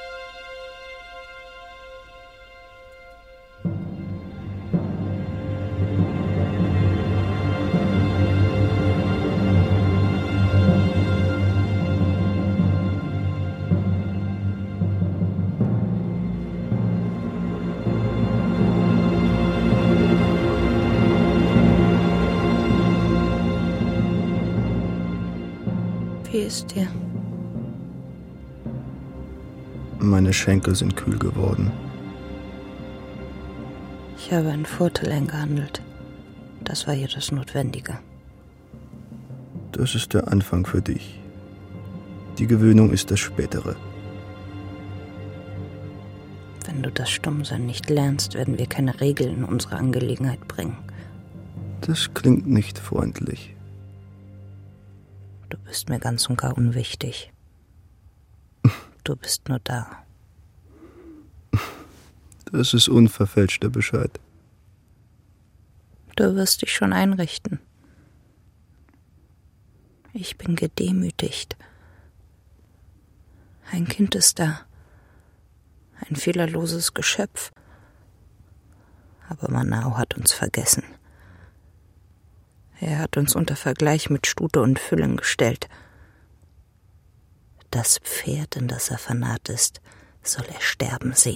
Wie ist dir? Meine Schenkel sind kühl geworden. Ich habe einen Vorteil eingehandelt. Das war hier das Notwendige. Das ist der Anfang für dich. Die Gewöhnung ist das Spätere. Wenn du das Stummsein nicht lernst, werden wir keine Regeln in unsere Angelegenheit bringen. Das klingt nicht freundlich. Du bist mir ganz und gar unwichtig. Du bist nur da. Das ist unverfälschter Bescheid. Du wirst dich schon einrichten. Ich bin gedemütigt. Ein Kind ist da. Ein fehlerloses Geschöpf. Aber Manau hat uns vergessen. Er hat uns unter Vergleich mit Stute und Füllen gestellt. Das Pferd, in das er vernarrt ist, soll er sterben sehen.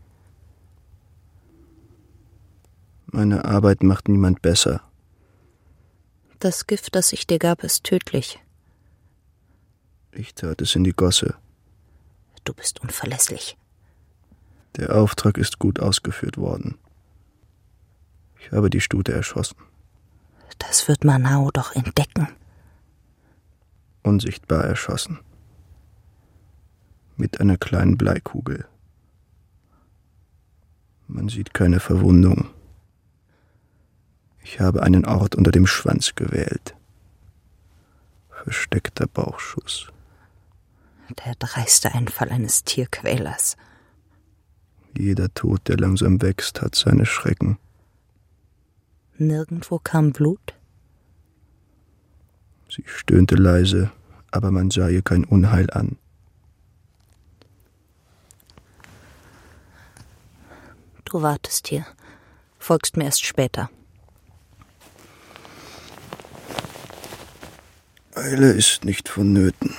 Meine Arbeit macht niemand besser. Das Gift, das ich dir gab, ist tödlich. Ich tat es in die Gosse. Du bist unverlässlich. Der Auftrag ist gut ausgeführt worden. Ich habe die Stute erschossen. Das wird Manau doch entdecken. Unsichtbar erschossen. Mit einer kleinen Bleikugel. Man sieht keine Verwundung. Ich habe einen Ort unter dem Schwanz gewählt. Versteckter Bauchschuss. Der dreiste Einfall eines Tierquälers. Jeder Tod, der langsam wächst, hat seine Schrecken. Nirgendwo kam Blut? Sie stöhnte leise, aber man sah ihr kein Unheil an. Du wartest hier, folgst mir erst später. Eile ist nicht vonnöten.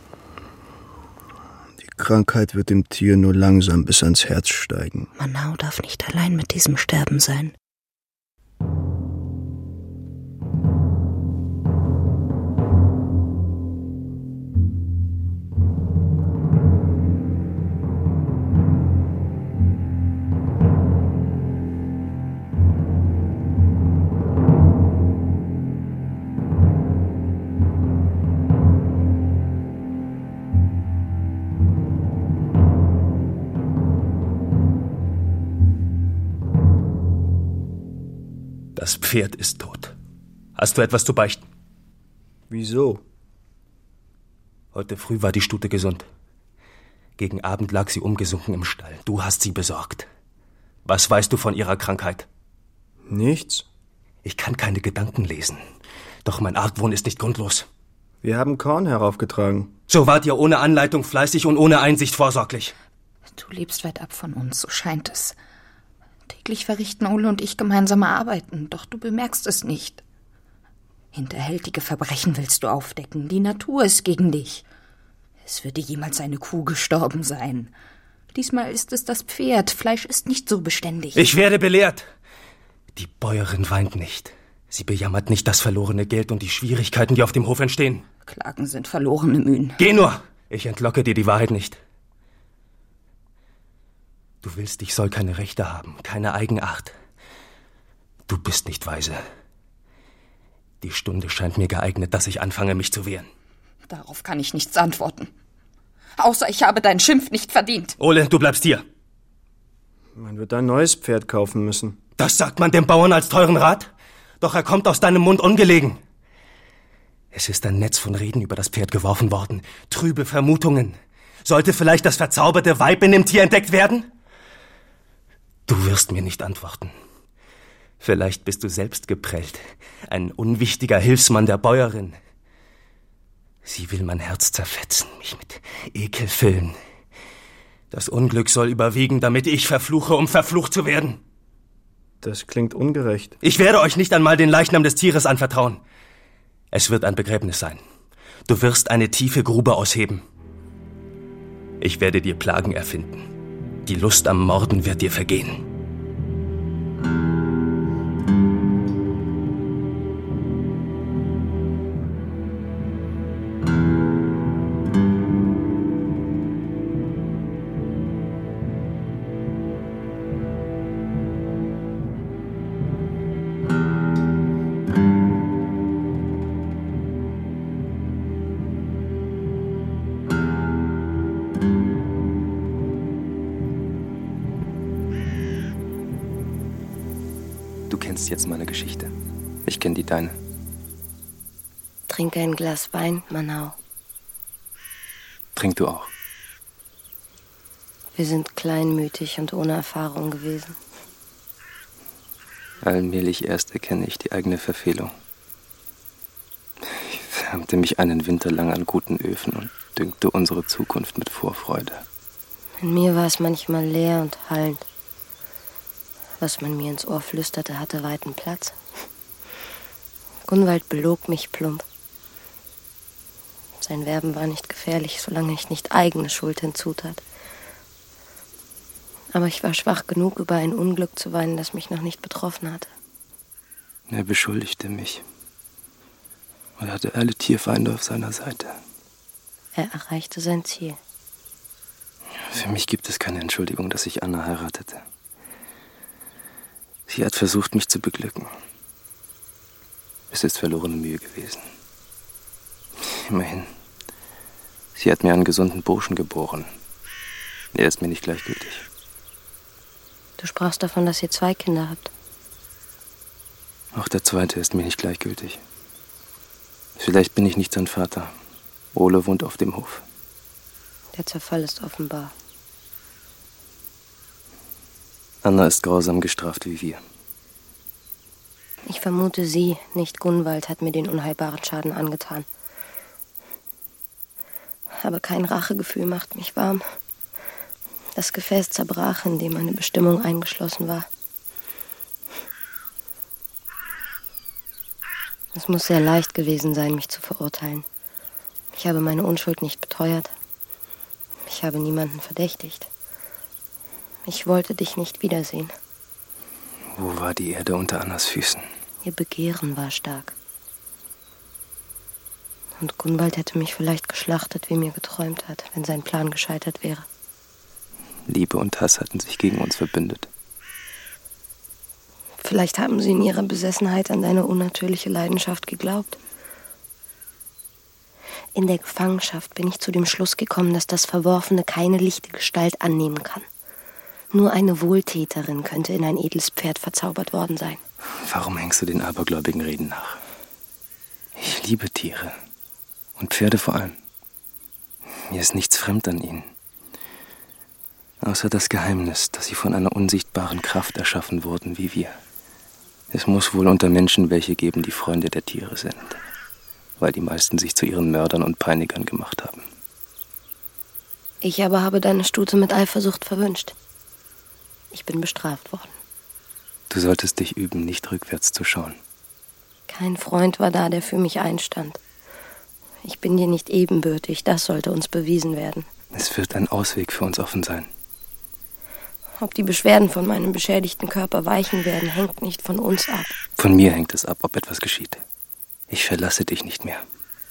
Die Krankheit wird dem Tier nur langsam bis ans Herz steigen. Manau darf nicht allein mit diesem Sterben sein. Das Pferd ist tot. Hast du etwas zu beichten? Wieso? Heute früh war die Stute gesund. Gegen Abend lag sie umgesunken im Stall. Du hast sie besorgt. Was weißt du von ihrer Krankheit? Nichts. Ich kann keine Gedanken lesen. Doch mein Argwohn ist nicht grundlos. Wir haben Korn heraufgetragen. So wart ihr ohne Anleitung fleißig und ohne Einsicht vorsorglich. Du lebst weit ab von uns, so scheint es. Täglich verrichten Ole und ich gemeinsame Arbeiten, doch du bemerkst es nicht. Hinterhältige Verbrechen willst du aufdecken. Die Natur ist gegen dich. Es würde jemals eine Kuh gestorben sein. Diesmal ist es das Pferd. Fleisch ist nicht so beständig. Ich werde belehrt. Die Bäuerin weint nicht. Sie bejammert nicht das verlorene Geld und die Schwierigkeiten, die auf dem Hof entstehen. Klagen sind verlorene Mühen. Geh nur! Ich entlocke dir die Wahrheit nicht. Du willst, ich soll keine Rechte haben, keine Eigenart. Du bist nicht weise. Die Stunde scheint mir geeignet, dass ich anfange, mich zu wehren. Darauf kann ich nichts antworten. Außer ich habe deinen Schimpf nicht verdient. Ole, du bleibst hier. Man wird ein neues Pferd kaufen müssen. Das sagt man dem Bauern als teuren Rat? Doch er kommt aus deinem Mund ungelegen. Es ist ein Netz von Reden über das Pferd geworfen worden. Trübe Vermutungen. Sollte vielleicht das verzauberte Weib in dem Tier entdeckt werden? Du wirst mir nicht antworten. Vielleicht bist du selbst geprellt. Ein unwichtiger Hilfsmann der Bäuerin. Sie will mein Herz zerfetzen, mich mit Ekel füllen. Das Unglück soll überwiegen, damit ich verfluche, um verflucht zu werden. Das klingt ungerecht. Ich werde euch nicht einmal den Leichnam des Tieres anvertrauen. Es wird ein Begräbnis sein. Du wirst eine tiefe Grube ausheben. Ich werde dir Plagen erfinden. Die Lust am Morden wird dir vergehen. Du kennst jetzt meine Geschichte. Ich kenne die deine. Trinke ein Glas Wein, Manau. Trink du auch. Wir sind kleinmütig und ohne Erfahrung gewesen. Allmählich erst erkenne ich die eigene Verfehlung. Ich wärmte mich einen Winter lang an guten Öfen und dünkte unsere Zukunft mit Vorfreude. In mir war es manchmal leer und hallend. Was man mir ins Ohr flüsterte, hatte weiten Platz. Gunwald belog mich plump. Sein Werben war nicht gefährlich, solange ich nicht eigene Schuld hinzutat. Aber ich war schwach genug, über ein Unglück zu weinen, das mich noch nicht betroffen hatte. Er beschuldigte mich und hatte alle Tierfeinde auf seiner Seite. Er erreichte sein Ziel. Für mich gibt es keine Entschuldigung, dass ich Anna heiratete. Sie hat versucht, mich zu beglücken. Es ist verlorene Mühe gewesen. Immerhin, sie hat mir einen gesunden Burschen geboren. Er ist mir nicht gleichgültig. Du sprachst davon, dass ihr zwei Kinder habt. Auch der zweite ist mir nicht gleichgültig. Vielleicht bin ich nicht sein Vater. Ole wohnt auf dem Hof. Der Zerfall ist offenbar. Anna ist grausam gestraft wie wir. Ich vermute, sie, nicht Gunwald, hat mir den unheilbaren Schaden angetan. Aber kein Rachegefühl macht mich warm. Das Gefäß zerbrach, in dem meine Bestimmung eingeschlossen war. Es muss sehr leicht gewesen sein, mich zu verurteilen. Ich habe meine Unschuld nicht beteuert. Ich habe niemanden verdächtigt. Ich wollte dich nicht wiedersehen. Wo war die Erde unter Annas Füßen? Ihr Begehren war stark. Und Gunwald hätte mich vielleicht geschlachtet, wie mir geträumt hat, wenn sein Plan gescheitert wäre. Liebe und Hass hatten sich gegen uns verbündet. Vielleicht haben sie in ihrer Besessenheit an deine unnatürliche Leidenschaft geglaubt. In der Gefangenschaft bin ich zu dem Schluss gekommen, dass das Verworfene keine lichte Gestalt annehmen kann. Nur eine Wohltäterin könnte in ein edles Pferd verzaubert worden sein. Warum hängst du den abergläubigen Reden nach? Ich liebe Tiere. Und Pferde vor allem. Mir ist nichts fremd an ihnen. Außer das Geheimnis, dass sie von einer unsichtbaren Kraft erschaffen wurden, wie wir. Es muss wohl unter Menschen welche geben, die Freunde der Tiere sind. Weil die meisten sich zu ihren Mördern und Peinigern gemacht haben. Ich aber habe deine Stute mit Eifersucht verwünscht. Ich bin bestraft worden. Du solltest dich üben, nicht rückwärts zu schauen. Kein Freund war da, der für mich einstand. Ich bin dir nicht ebenbürtig, das sollte uns bewiesen werden. Es wird ein Ausweg für uns offen sein. Ob die Beschwerden von meinem beschädigten Körper weichen werden, hängt nicht von uns ab. Von mir hängt es ab, ob etwas geschieht. Ich verlasse dich nicht mehr.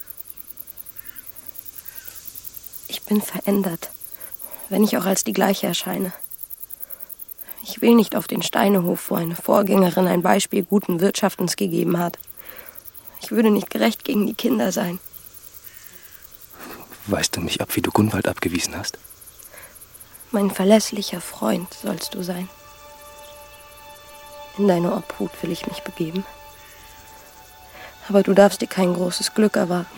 Ich bin verändert, wenn ich auch als die Gleiche erscheine. Ich will nicht auf den Steinehof, wo eine Vorgängerin ein Beispiel guten Wirtschaftens gegeben hat. Ich würde nicht gerecht gegen die Kinder sein. Weißt du mich ab, wie du Gunwald abgewiesen hast? Mein verlässlicher Freund sollst du sein. In deine Obhut will ich mich begeben. Aber du darfst dir kein großes Glück erwarten.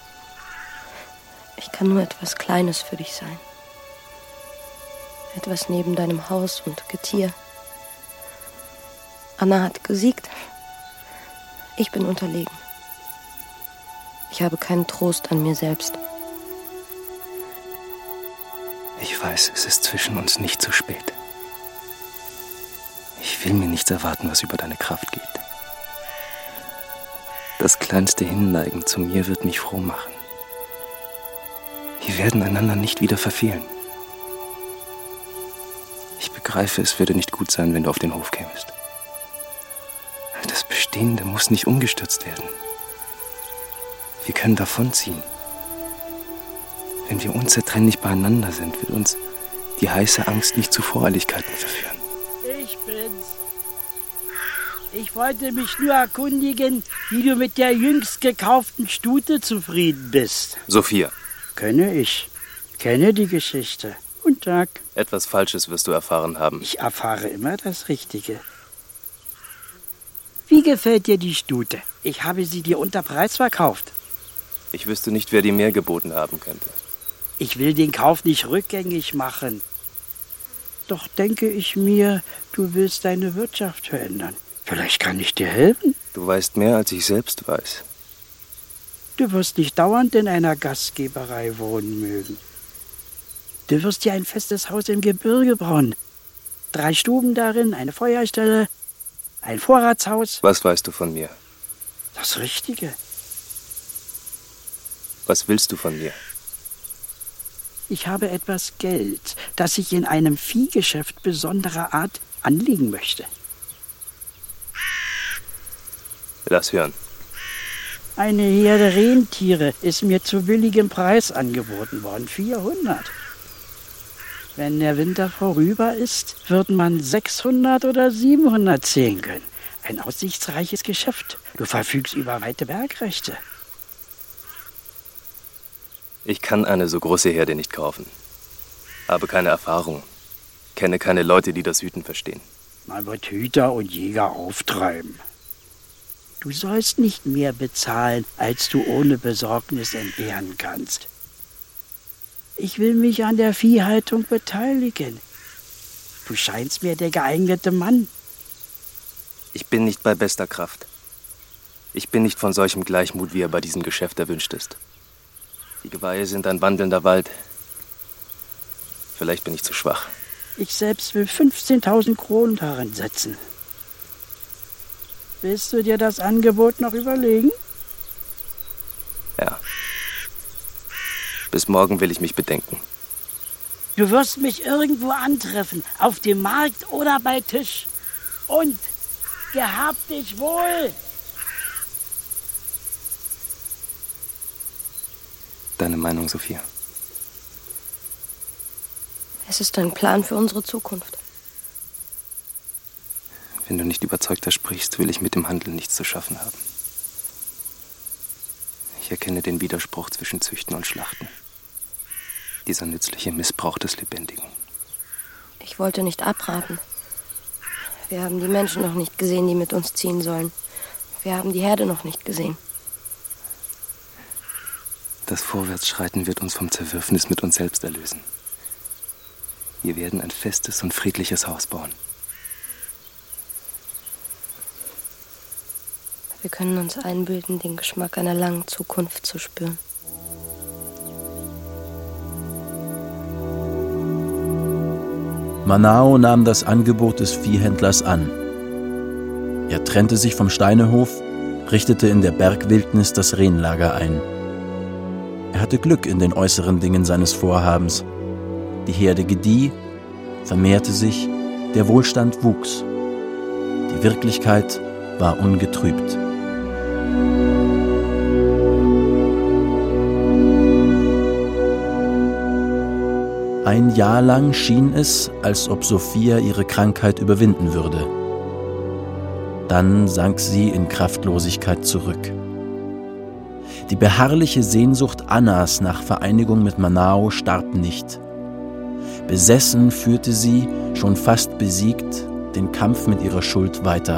Ich kann nur etwas Kleines für dich sein. Etwas neben deinem Haus und Getier. Anna hat gesiegt. Ich bin unterlegen. Ich habe keinen Trost an mir selbst. Ich weiß, es ist zwischen uns nicht zu spät. Ich will mir nichts erwarten, was über deine Kraft geht. Das kleinste Hinneigen zu mir wird mich froh machen. Wir werden einander nicht wieder verfehlen. Ich begreife, es würde nicht gut sein, wenn du auf den Hof kämest. Das Bestehende muss nicht umgestürzt werden. Wir können davonziehen. Wenn wir unzertrennlich beieinander sind, wird uns die heiße Angst nicht zu Voreiligkeiten verführen. Ich bin's. Ich wollte mich nur erkundigen, wie du mit der jüngst gekauften Stute zufrieden bist. Sophia. Kenne ich. Kenne die Geschichte. Guten Tag. Etwas Falsches wirst du erfahren haben. Ich erfahre immer das Richtige. Wie gefällt dir die Stute? Ich habe sie dir unter Preis verkauft. Ich wüsste nicht, wer die mehr geboten haben könnte. Ich will den Kauf nicht rückgängig machen. Doch denke ich mir, du willst deine Wirtschaft verändern. Vielleicht kann ich dir helfen. Du weißt mehr, als ich selbst weiß. Du wirst nicht dauernd in einer Gastgeberei wohnen mögen. Du wirst dir ein festes Haus im Gebirge bauen. Drei Stuben darin, eine Feuerstelle, ein Vorratshaus. Was weißt du von mir? Das Richtige. Was willst du von mir? Ich habe etwas Geld, das ich in einem Viehgeschäft besonderer Art anlegen möchte. Lass hören. Eine Herde Rentiere ist mir zu billigem Preis angeboten worden. vierhundert. Wenn der Winter vorüber ist, wird man sechshundert oder siebenhundert zählen können. Ein aussichtsreiches Geschäft. Du verfügst über weite Bergrechte. Ich kann eine so große Herde nicht kaufen. Habe keine Erfahrung. Kenne keine Leute, die das Hüten verstehen. Man wird Hüter und Jäger auftreiben. Du sollst nicht mehr bezahlen, als du ohne Besorgnis entbehren kannst. Ich will mich an der Viehhaltung beteiligen. Du scheinst mir der geeignete Mann. Ich bin nicht bei bester Kraft. Ich bin nicht von solchem Gleichmut, wie er bei diesem Geschäft erwünscht ist. Die Geweihe sind ein wandelnder Wald. Vielleicht bin ich zu schwach. Ich selbst will fünfzehntausend Kronen darin setzen. Willst du dir das Angebot noch überlegen? Ja. Bis morgen will ich mich bedenken. Du wirst mich irgendwo antreffen, auf dem Markt oder bei Tisch. Und gehab dich wohl! Deine Meinung, Sophia? Es ist ein Plan für unsere Zukunft. Wenn du nicht überzeugter sprichst, will ich mit dem Handeln nichts zu schaffen haben. Ich erkenne den Widerspruch zwischen Züchten und Schlachten. Dieser nützliche Missbrauch des Lebendigen. Ich wollte nicht abraten. Wir haben die Menschen noch nicht gesehen, die mit uns ziehen sollen. Wir haben die Herde noch nicht gesehen. Das Vorwärtsschreiten wird uns vom Zerwürfnis mit uns selbst erlösen. Wir werden ein festes und friedliches Haus bauen. Wir können uns einbilden, den Geschmack einer langen Zukunft zu spüren. Manao nahm das Angebot des Viehhändlers an. Er trennte sich vom Steinehof, richtete in der Bergwildnis das Rehenlager ein. Er hatte Glück in den äußeren Dingen seines Vorhabens. Die Herde gedieh, vermehrte sich, der Wohlstand wuchs. Die Wirklichkeit war ungetrübt. Ein Jahr lang schien es, als ob Sophia ihre Krankheit überwinden würde. Dann sank sie in Kraftlosigkeit zurück. Die beharrliche Sehnsucht Annas nach Vereinigung mit Manao starb nicht. Besessen führte sie, schon fast besiegt, den Kampf mit ihrer Schuld weiter.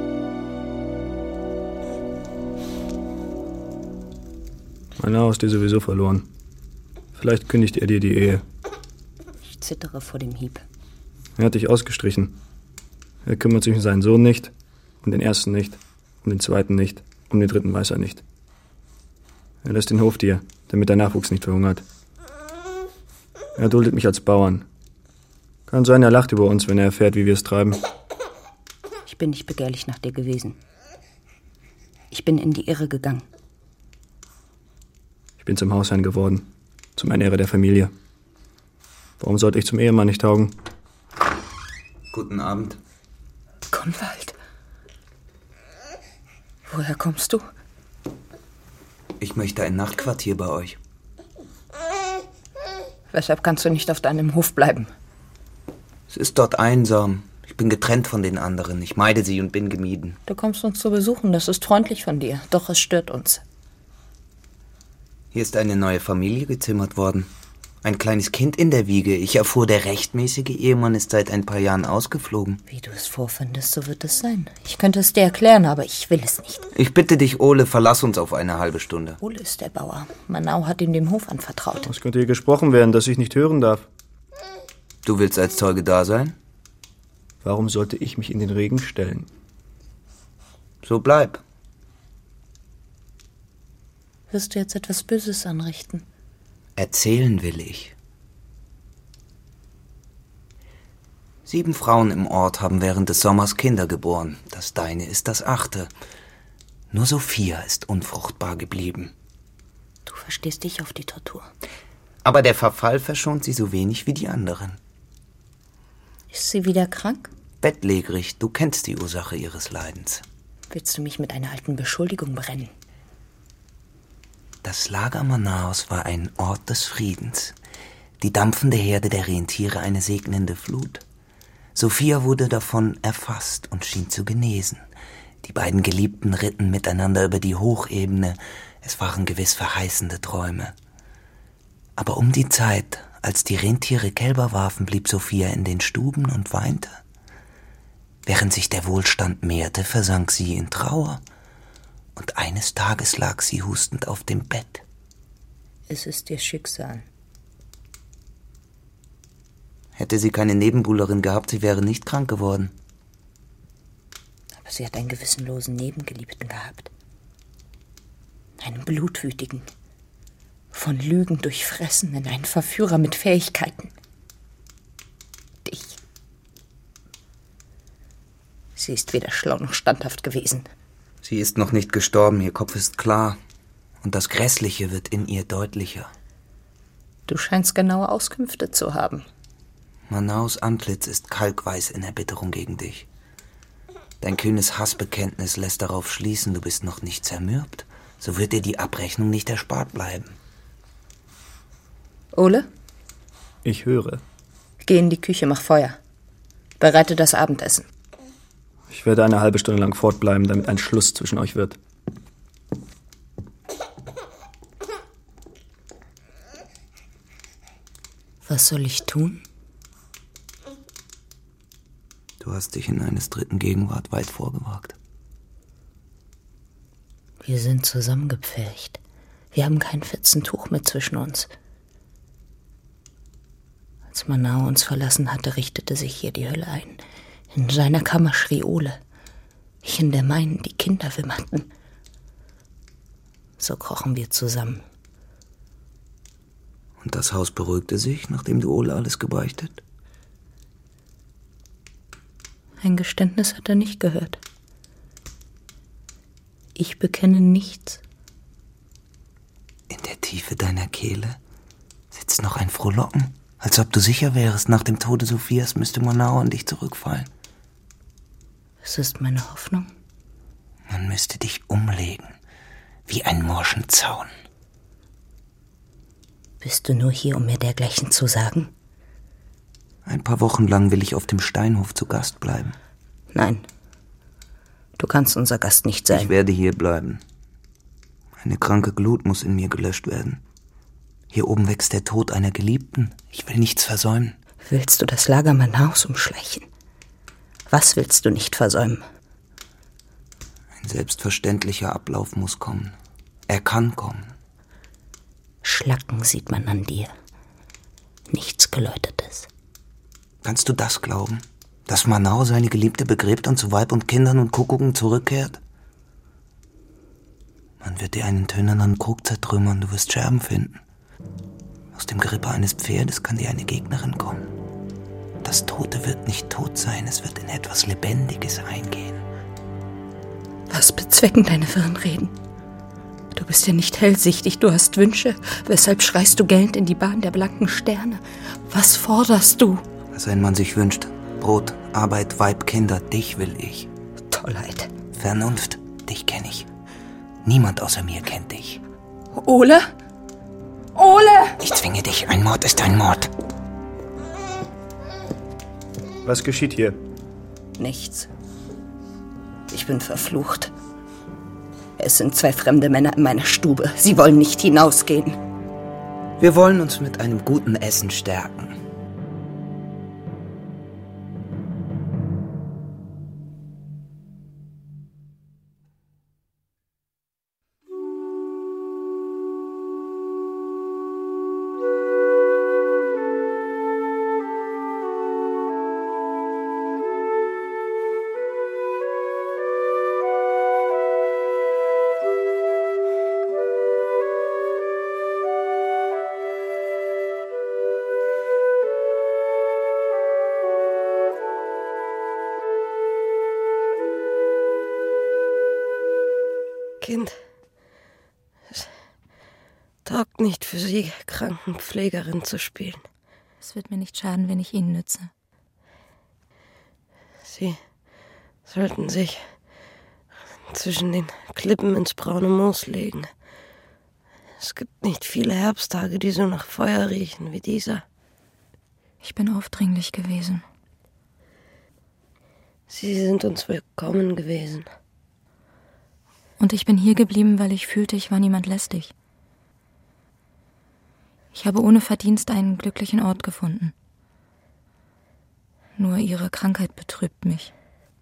Manau ist dir sowieso verloren. Vielleicht kündigt er dir die Ehe. Ich zittere vor dem Hieb. Er hat dich ausgestrichen. Er kümmert sich um seinen Sohn nicht, um den ersten nicht, um den zweiten nicht, um den dritten weiß er nicht. Er lässt den Hof dir, damit der Nachwuchs nicht verhungert. Er duldet mich als Bauern. Kann sein, er lacht über uns, wenn er erfährt, wie wir es treiben. Ich bin nicht begehrlich nach dir gewesen. Ich bin in die Irre gegangen. Ich bin zum Hausherrn geworden, zum Ernährer der Familie. Warum sollte ich zum Ehemann nicht taugen? Guten Abend. Gunwald. Woher kommst du? Ich möchte ein Nachtquartier bei euch. Weshalb kannst du nicht auf deinem Hof bleiben? Es ist dort einsam. Ich bin getrennt von den anderen. Ich meide sie und bin gemieden. Du kommst uns zu besuchen, das ist freundlich von dir. Doch es stört uns. Hier ist eine neue Familie gezimmert worden. Ein kleines Kind in der Wiege. Ich erfuhr, der rechtmäßige Ehemann ist seit ein paar Jahren ausgeflogen. Wie du es vorfindest, so wird es sein. Ich könnte es dir erklären, aber ich will es nicht. Ich bitte dich, Ole, verlass uns auf eine halbe Stunde. Ole ist der Bauer. Manau hat ihm den Hof anvertraut. Was könnte hier gesprochen werden, das ich nicht hören darf? Du willst als Zeuge da sein? Warum sollte ich mich in den Regen stellen? So bleib. Wirst du jetzt etwas Böses anrichten? Erzählen will ich. Sieben Frauen im Ort haben während des Sommers Kinder geboren. Das deine ist das achte. Nur Sophia ist unfruchtbar geblieben. Du verstehst dich auf die Tortur. Aber der Verfall verschont sie so wenig wie die anderen. Ist sie wieder krank? Bettlägerig, du kennst die Ursache ihres Leidens. Willst du mich mit einer alten Beschuldigung brennen? Das Lager Manaus war ein Ort des Friedens. Die dampfende Herde der Rentiere eine segnende Flut. Sophia wurde davon erfasst und schien zu genesen. Die beiden Geliebten ritten miteinander über die Hochebene. Es waren gewiss verheißende Träume. Aber um die Zeit, als die Rentiere Kälber warfen, blieb Sophia in den Stuben und weinte. Während sich der Wohlstand mehrte, versank sie in Trauer. Und eines Tages lag sie hustend auf dem Bett. Es ist ihr Schicksal. Hätte sie keine Nebenbuhlerin gehabt, sie wäre nicht krank geworden. Aber sie hat einen gewissenlosen Nebengeliebten gehabt. Einen blutwütigen, von Lügen durchfressenen, einen Verführer mit Fähigkeiten. Dich. Sie ist weder schlau noch standhaft gewesen. Sie ist noch nicht gestorben, ihr Kopf ist klar. Und das Grässliche wird in ihr deutlicher. Du scheinst genaue Auskünfte zu haben. Manaus Antlitz ist kalkweiß in Erbitterung gegen dich. Dein kühnes Hassbekenntnis lässt darauf schließen, du bist noch nicht zermürbt. So wird dir die Abrechnung nicht erspart bleiben. Ole? Ich höre. Geh in die Küche, mach Feuer. Bereite das Abendessen. Ich werde eine halbe Stunde lang fortbleiben, damit ein Schluss zwischen euch wird. Was soll ich tun? Du hast dich in eines Dritten Gegenwart weit vorgewagt. Wir sind zusammengepfercht. Wir haben kein Fetzentuch mehr zwischen uns. Als Manau uns verlassen hatte, richtete sich hier die Hölle ein. In seiner Kammer schrie Ole. Ich in der meinen, die Kinder wimmerten. So krochen wir zusammen. Und das Haus beruhigte sich, nachdem du Ole alles gebeichtet? Ein Geständnis hat er nicht gehört. Ich bekenne nichts. In der Tiefe deiner Kehle sitzt noch ein Frohlocken, als ob du sicher wärest, nach dem Tode Sophias müsste Manau an dich zurückfallen. Was ist meine Hoffnung? Man müsste dich umlegen, wie einen morschen Zaun. Bist du nur hier, um mir dergleichen zu sagen? Ein paar Wochen lang will ich auf dem Steinhof zu Gast bleiben. Nein, du kannst unser Gast nicht sein. Ich werde hier bleiben. Eine kranke Glut muss in mir gelöscht werden. Hier oben wächst der Tod einer Geliebten. Ich will nichts versäumen. Willst du das Lager Manaus umschleichen? Was willst du nicht versäumen? Ein selbstverständlicher Ablauf muss kommen. Er kann kommen. Schlacken sieht man an dir. Nichts Geläutertes. Kannst du das glauben? Dass Manau seine Geliebte begräbt und zu Weib und Kindern und Kuckucken zurückkehrt? Man wird dir einen tönernen Krug zertrümmern, du wirst Scherben finden. Aus dem Gerippe eines Pferdes kann dir eine Gegnerin kommen. Das Tote wird nicht tot sein, es wird in etwas Lebendiges eingehen. Was bezwecken deine wirren Reden? Du bist ja nicht hellsichtig, du hast Wünsche. Weshalb schreist du gellend in die Bahn der blanken Sterne? Was forderst du? Was ein Mann sich wünscht. Brot, Arbeit, Weib, Kinder, dich will ich. Tollheit. Vernunft, dich kenne ich. Niemand außer mir kennt dich. Ole? Ole! Ich zwinge dich, ein Mord ist ein Mord. Was geschieht hier? Nichts. Ich bin verflucht. Es sind zwei fremde Männer in meiner Stube. Sie wollen nicht hinausgehen. Wir wollen uns mit einem guten Essen stärken. Kind, es taugt nicht für Sie, Krankenpflegerin zu spielen. Es wird mir nicht schaden, wenn ich Ihnen nütze. Sie sollten sich zwischen den Klippen ins braune Moos legen. Es gibt nicht viele Herbsttage, die so nach Feuer riechen wie dieser. Ich bin aufdringlich gewesen. Sie sind uns willkommen gewesen. Und ich bin hier geblieben, weil ich fühlte, ich war niemand lästig. Ich habe ohne Verdienst einen glücklichen Ort gefunden. Nur ihre Krankheit betrübt mich.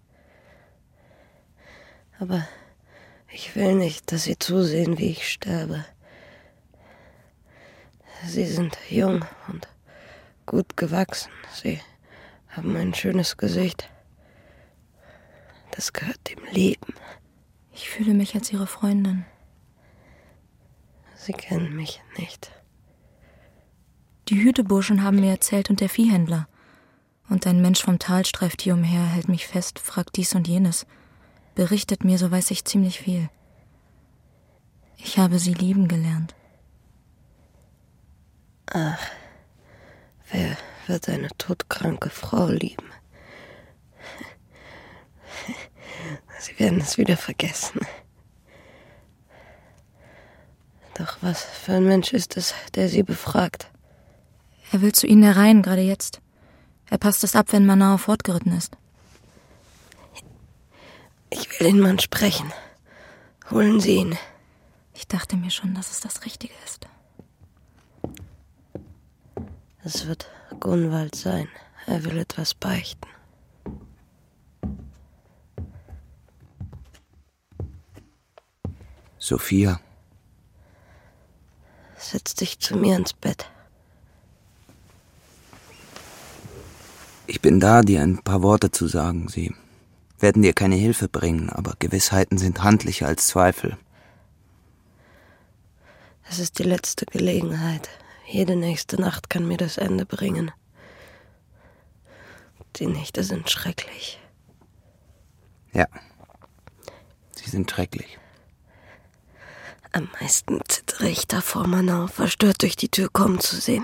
Aber ich will nicht, dass Sie zusehen, wie ich sterbe. Sie sind jung und gut gewachsen. Sie haben ein schönes Gesicht. Das gehört dem Leben. Ich fühle mich als Ihre Freundin. Sie kennen mich nicht. Die Hüteburschen haben mir erzählt und der Viehhändler. Und ein Mensch vom Tal streift hier umher, hält mich fest, fragt dies und jenes. Berichtet mir, so weiß ich ziemlich viel. Ich habe Sie lieben gelernt. Ach, wer wird eine todkranke Frau lieben? Sie werden es wieder vergessen. Doch was für ein Mensch ist es, der Sie befragt? Er will zu Ihnen herein, gerade jetzt. Er passt es ab, wenn Manau fortgeritten ist. Ich will den Mann sprechen. Holen Sie ihn. Ich dachte mir schon, dass es das Richtige ist. Es wird Gunwald sein. Er will etwas beichten. Sophia. Setz dich zu mir ins Bett. Ich bin da, dir ein paar Worte zu sagen. Sie werden dir keine Hilfe bringen, aber Gewissheiten sind handlicher als Zweifel. Es ist die letzte Gelegenheit. Jede nächste Nacht kann mir das Ende bringen. Die Nächte sind schrecklich. Ja, sie sind schrecklich. Am meisten zittere ich davor, Manau verstört durch die Tür kommen zu sehen.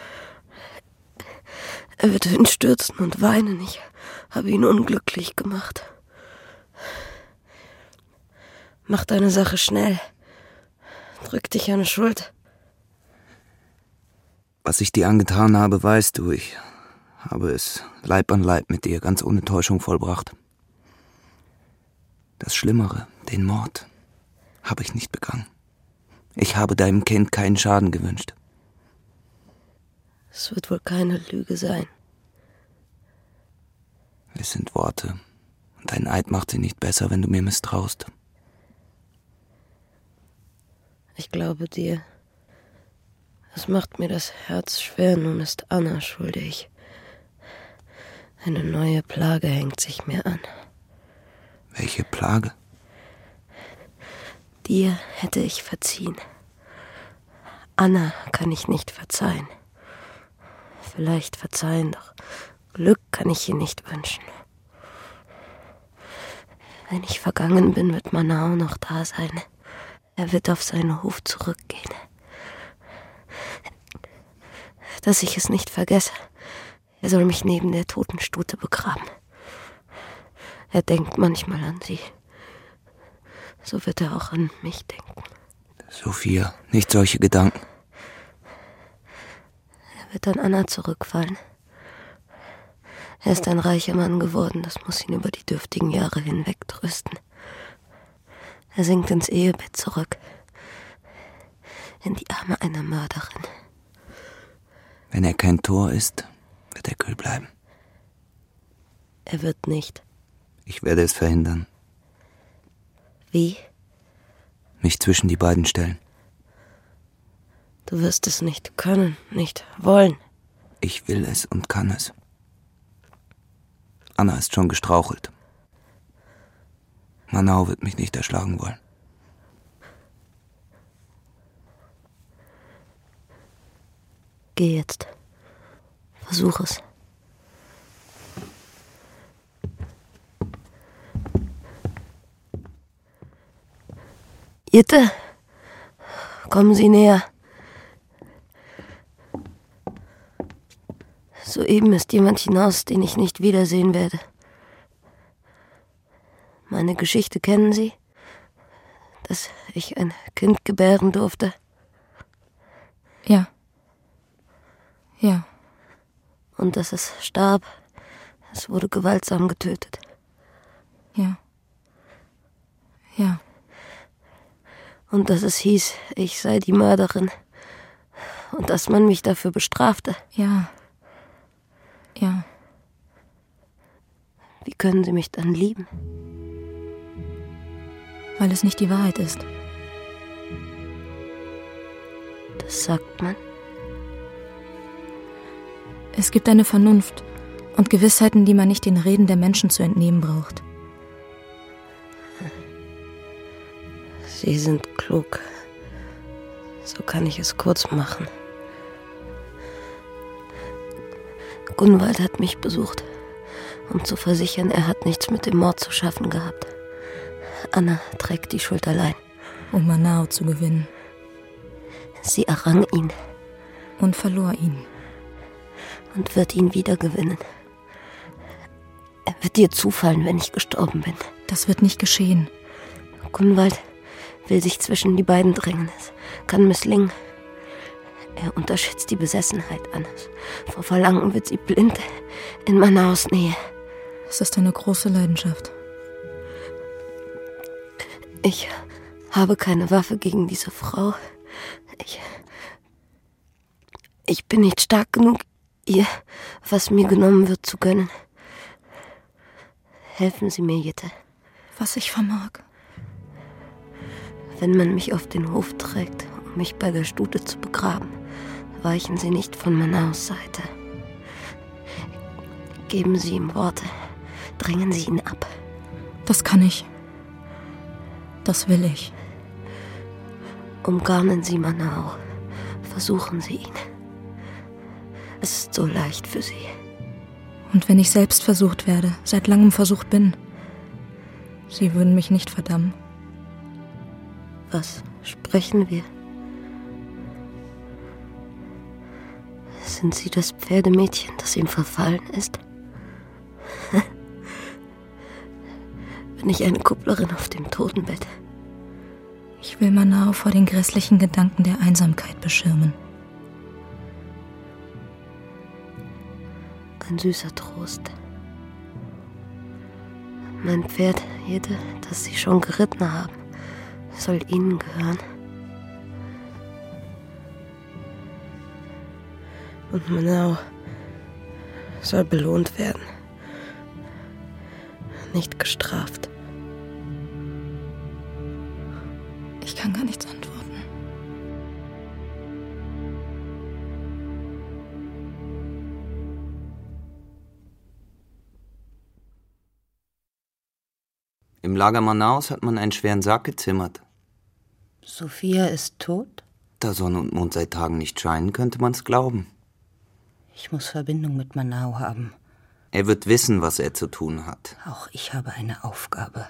Er wird hinstürzen und weinen. Ich habe ihn unglücklich gemacht. Mach deine Sache schnell. Drück dich an die Schuld. Was ich dir angetan habe, weißt du, ich habe es Leib an Leib mit dir ganz ohne Täuschung vollbracht. Das Schlimmere, den Mord, habe ich nicht begangen. Ich habe deinem Kind keinen Schaden gewünscht. Es wird wohl keine Lüge sein. Es sind Worte, und dein Eid macht sie nicht besser, wenn du mir misstraust. Ich glaube dir. Es macht mir das Herz schwer, nun ist Anna schuldig. Eine neue Plage hängt sich mir an. Welche Plage? Dir hätte ich verziehen. Anna kann ich nicht verzeihen. Vielleicht verzeihen, doch Glück kann ich ihr nicht wünschen. Wenn ich vergangen bin, wird Manau noch da sein. Er wird auf seinen Hof zurückgehen. Dass ich es nicht vergesse. Er soll mich neben der toten Stute begraben. Er denkt manchmal an sie. So wird er auch an mich denken. Sophia, nicht solche Gedanken. Er wird an Anna zurückfallen. Er ist ein reicher Mann geworden, das muss ihn über die dürftigen Jahre hinweg trösten. Er sinkt ins Ehebett zurück. In die Arme einer Mörderin. Wenn er kein Tor ist, wird er kühl bleiben. Er wird nicht. Ich werde es verhindern. Wie? Mich zwischen die beiden stellen. Du wirst es nicht können, nicht wollen. Ich will es und kann es. Anna ist schon gestrauchelt. Manau wird mich nicht erschlagen wollen. Geh jetzt. Versuch es. Itte, kommen Sie näher. Soeben ist jemand hinaus, den ich nicht wiedersehen werde. Meine Geschichte kennen Sie? Dass ich ein Kind gebären durfte? Ja. Ja. Und dass es starb. Es wurde gewaltsam getötet. Ja. Ja. Und dass es hieß, ich sei die Mörderin. Und dass man mich dafür bestrafte. Ja. Ja. Wie können Sie mich dann lieben? Weil es nicht die Wahrheit ist. Das sagt man. Es gibt eine Vernunft und Gewissheiten, die man nicht den Reden der Menschen zu entnehmen braucht. Sie sind klug. So kann ich es kurz machen. Gunwald hat mich besucht, um zu versichern, er hat nichts mit dem Mord zu schaffen gehabt. Anna trägt die Schuld allein. Um Manau zu gewinnen. Sie errang ihn. Und verlor ihn. Und wird ihn wieder gewinnen. Er wird dir zufallen, wenn ich gestorben bin. Das wird nicht geschehen. Gunwald will sich zwischen die beiden drängen. Es kann misslingen. Er unterschätzt die Besessenheit Annas. Vor Verlangen wird sie blind in Manaus Nähe. Es ist eine große Leidenschaft. Ich habe keine Waffe gegen diese Frau. Ich... Ich bin nicht stark genug, ihr, was mir genommen wird, zu gönnen. Helfen Sie mir, Jitte. Was ich vermag. Wenn man mich auf den Hof trägt, um mich bei der Stute zu begraben, weichen Sie nicht von Manaus Seite. Geben Sie ihm Worte. Drängen Sie ihn ab. Das kann ich. Das will ich. Umgarnen Sie Manau. Versuchen Sie ihn. Es ist so leicht für Sie. Und wenn ich selbst versucht werde, seit langem versucht bin, Sie würden mich nicht verdammen. Was sprechen wir? Sind Sie das Pferdemädchen, das ihm verfallen ist? Bin ich eine Kupplerin auf dem Totenbett? Ich will Manau vor den grässlichen Gedanken der Einsamkeit beschirmen. Ein süßer Trost. Mein Pferd, Jede, das Sie schon geritten haben, soll Ihnen gehören. Und Manau soll belohnt werden. nicht gestraft. Ich kann gar nichts antworten. Im Lager Manaus hat man einen schweren Sarg gezimmert. Sophia ist tot? Da Sonne und Mond seit Tagen nicht scheinen, könnte man's glauben. Ich muss Verbindung mit Manau haben. Er wird wissen, was er zu tun hat. Auch ich habe eine Aufgabe.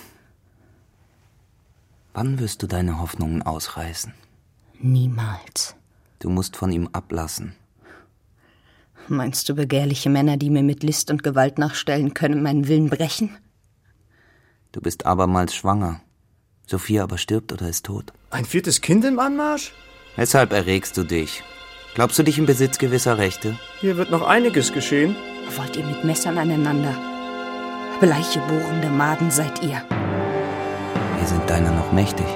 Wann wirst du deine Hoffnungen ausreißen? Niemals. Du musst von ihm ablassen. Meinst du, begehrliche Männer, die mir mit List und Gewalt nachstellen, können meinen Willen brechen? Du bist abermals schwanger. Sophia aber stirbt oder ist tot. Ein viertes Kind im Anmarsch? Weshalb erregst du dich? Glaubst du dich im Besitz gewisser Rechte? Hier wird noch einiges geschehen. Wollt ihr mit Messern aneinander? Bleiche, bohrende Maden seid ihr. Wir sind deiner noch mächtig.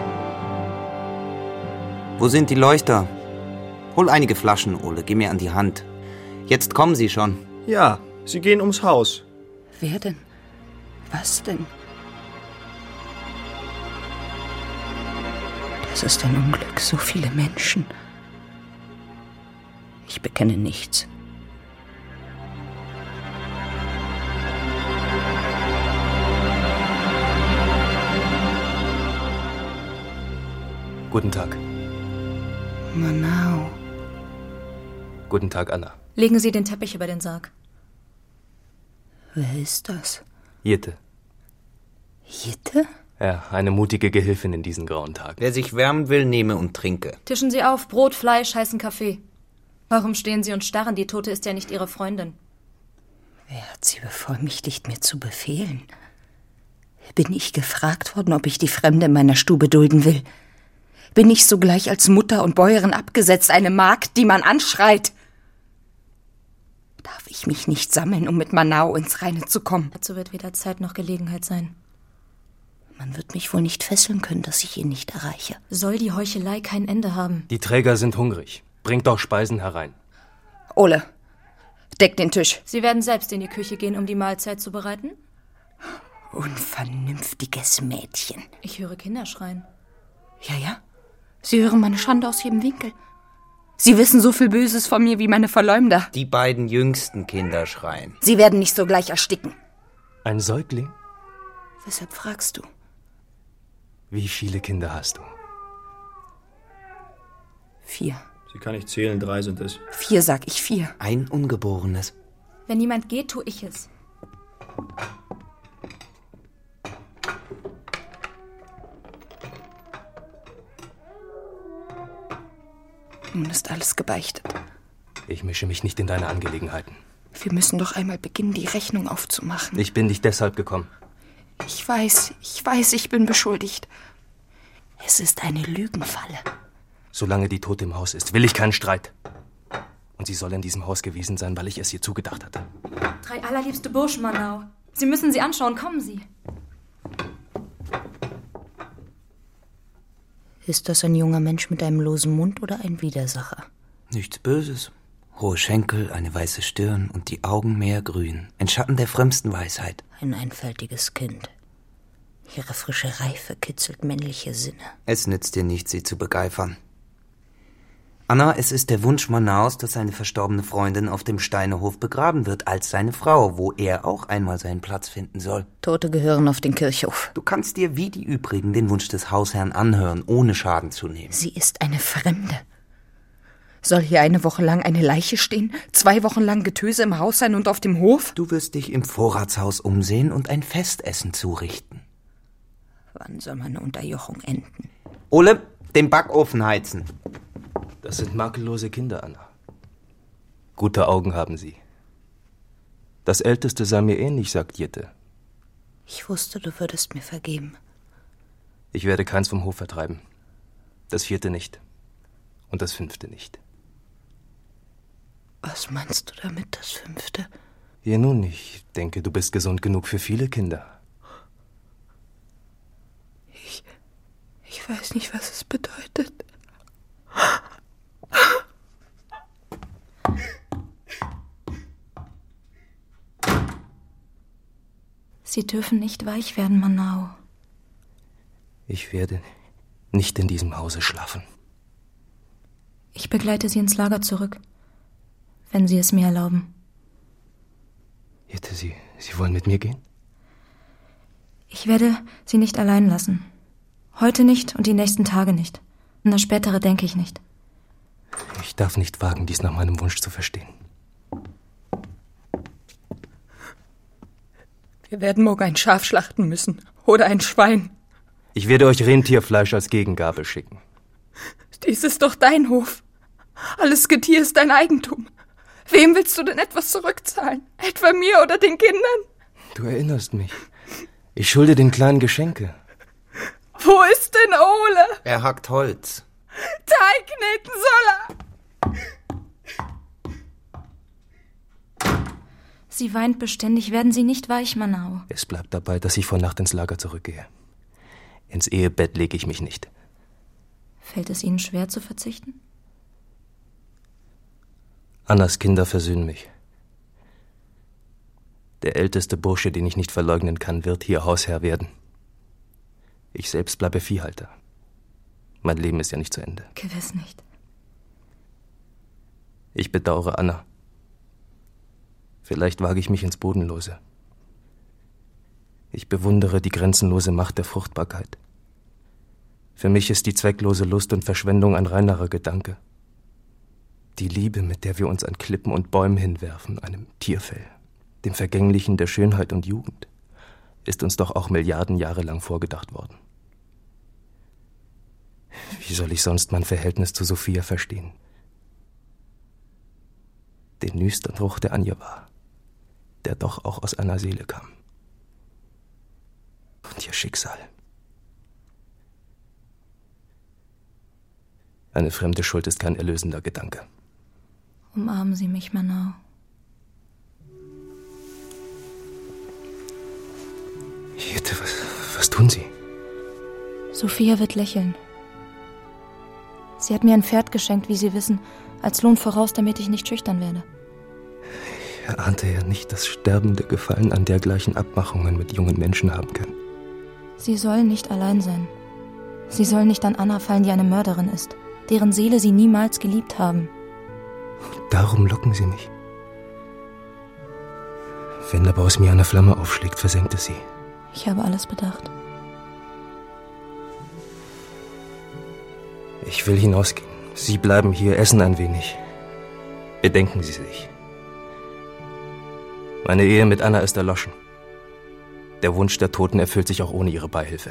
Wo sind die Leuchter? Hol einige Flaschen, Ole, geh mir an die Hand. Jetzt kommen sie schon. Ja, sie gehen ums Haus. Wer denn? Was denn? Das ist ein Unglück, so viele Menschen. Ich bekenne nichts. Guten Tag. Manau. Guten Tag, Anna. Legen Sie den Teppich über den Sarg. Wer ist das? Jitte. Jitte? Ja, eine mutige Gehilfin in diesen grauen Tagen. Wer sich wärmen will, nehme und trinke. Tischen Sie auf, Brot, Fleisch, heißen Kaffee. Warum stehen Sie und starren? Die Tote ist ja nicht Ihre Freundin. Wer hat Sie bevollmächtigt, mir zu befehlen? Bin ich gefragt worden, ob ich die Fremde in meiner Stube dulden will? Bin ich sogleich als Mutter und Bäuerin abgesetzt, eine Magd, die man anschreit? Darf ich mich nicht sammeln, um mit Manau ins Reine zu kommen? Dazu wird weder Zeit noch Gelegenheit sein. Man wird mich wohl nicht fesseln können, dass ich ihn nicht erreiche. Soll die Heuchelei kein Ende haben? Die Träger sind hungrig. Bringt doch Speisen herein. Ole, deck den Tisch. Sie werden selbst in die Küche gehen, um die Mahlzeit zu bereiten? Unvernünftiges Mädchen. Ich höre Kinder schreien. Ja, ja. Sie hören meine Schande aus jedem Winkel. Sie wissen so viel Böses von mir wie meine Verleumder. Die beiden jüngsten Kinder schreien. Sie werden nicht sogleich ersticken. Ein Säugling? Weshalb fragst du? Wie viele Kinder hast du? Vier. Sie kann nicht zählen, drei sind es. Vier, sag ich, vier. Ein Ungeborenes. Wenn niemand geht, tue ich es. Nun ist alles gebeichtet. Ich mische mich nicht in deine Angelegenheiten. Wir müssen doch einmal beginnen, die Rechnung aufzumachen. Ich bin nicht deshalb gekommen. Ich weiß, ich weiß, ich bin beschuldigt. Es ist eine Lügenfalle. Solange die Tote im Haus ist, will ich keinen Streit. Und sie soll in diesem Haus gewesen sein, weil ich es ihr zugedacht hatte. Drei allerliebste Burschen, Manau. Sie müssen sie anschauen, kommen Sie. Ist das ein junger Mensch mit einem losen Mund oder ein Widersacher? Nichts Böses. Hohe Schenkel, eine weiße Stirn und die Augen meergrün. Ein Schatten der frömmsten Weisheit. Ein einfältiges Kind. Ihre frische Reife kitzelt männliche Sinne. Es nützt dir nichts, sie zu begeifern. Anna, es ist der Wunsch Manaus, dass seine verstorbene Freundin auf dem Steinehof begraben wird, als seine Frau, wo er auch einmal seinen Platz finden soll. Tote gehören auf den Kirchhof. Du kannst dir wie die übrigen den Wunsch des Hausherrn anhören, ohne Schaden zu nehmen. Sie ist eine Fremde. Soll hier eine Woche lang eine Leiche stehen, zwei Wochen lang Getöse im Haus sein und auf dem Hof? Du wirst dich im Vorratshaus umsehen und ein Festessen zurichten. Wann soll meine Unterjochung enden? Ole, den Backofen heizen. Das sind makellose Kinder, Anna. Gute Augen haben sie. Das Älteste sei mir ähnlich, sagt Jitte. Ich wusste, du würdest mir vergeben. Ich werde keins vom Hof vertreiben. Das vierte nicht. Und das fünfte nicht. Was meinst du damit, das fünfte? Ja nun, ich denke, du bist gesund genug für viele Kinder. Ich... ich weiß nicht, was es bedeutet. Sie dürfen nicht weich werden, Manau. Ich werde nicht in diesem Hause schlafen. Ich begleite Sie ins Lager zurück, wenn Sie es mir erlauben. Jette, Sie, Sie wollen mit mir gehen? Ich werde Sie nicht allein lassen. Heute nicht und die nächsten Tage nicht. An das Spätere denke ich nicht. Ich darf nicht wagen, dies nach meinem Wunsch zu verstehen. Wir werden morgen ein Schaf schlachten müssen. Oder ein Schwein. Ich werde euch Rentierfleisch als Gegengabe schicken. Dies ist doch dein Hof. Alles Getier ist dein Eigentum. Wem willst du denn etwas zurückzahlen? Etwa mir oder den Kindern? Du erinnerst mich. Ich schulde den Kleinen Geschenke. Wo ist denn Ole? Er hackt Holz. Teig kneten soll er. Sie weint beständig. Werden Sie nicht weich, Manau? Es bleibt dabei, dass ich vor Nacht ins Lager zurückgehe. Ins Ehebett lege ich mich nicht. Fällt es Ihnen schwer zu verzichten? Annas Kinder versöhnen mich. Der älteste Bursche, den ich nicht verleugnen kann, wird hier Hausherr werden. Ich selbst bleibe Viehhalter. Mein Leben ist ja nicht zu Ende. Gewiss nicht. Ich bedauere Anna. Vielleicht wage ich mich ins Bodenlose. Ich bewundere die grenzenlose Macht der Fruchtbarkeit. Für mich ist die zwecklose Lust und Verschwendung ein reinerer Gedanke. Die Liebe, mit der wir uns an Klippen und Bäumen hinwerfen, einem Tierfell, dem Vergänglichen der Schönheit und Jugend, ist uns doch auch Milliarden Jahre lang vorgedacht worden. Wie soll ich sonst mein Verhältnis zu Sophia verstehen? Den nüstern Ruch der Anja war, der doch auch aus einer Seele kam. Und ihr Schicksal. Eine fremde Schuld ist kein erlösender Gedanke. Umarmen Sie mich, Manau. Jette, was, was tun Sie? Sophia wird lächeln. Sie hat mir ein Pferd geschenkt, wie Sie wissen, als Lohn voraus, damit ich nicht schüchtern werde. Ich erahnte ja nicht, dass sterbende Gefallen an dergleichen Abmachungen mit jungen Menschen haben können. Sie soll nicht allein sein. Sie soll nicht an Anna fallen, die eine Mörderin ist, deren Seele Sie niemals geliebt haben. Darum locken Sie mich. Wenn aber aus mir eine Flamme aufschlägt, versenkt es Sie. Ich habe alles bedacht. Ich will hinausgehen. Sie bleiben hier, essen ein wenig. Bedenken Sie sich. Meine Ehe mit Anna ist erloschen. Der Wunsch der Toten erfüllt sich auch ohne ihre Beihilfe.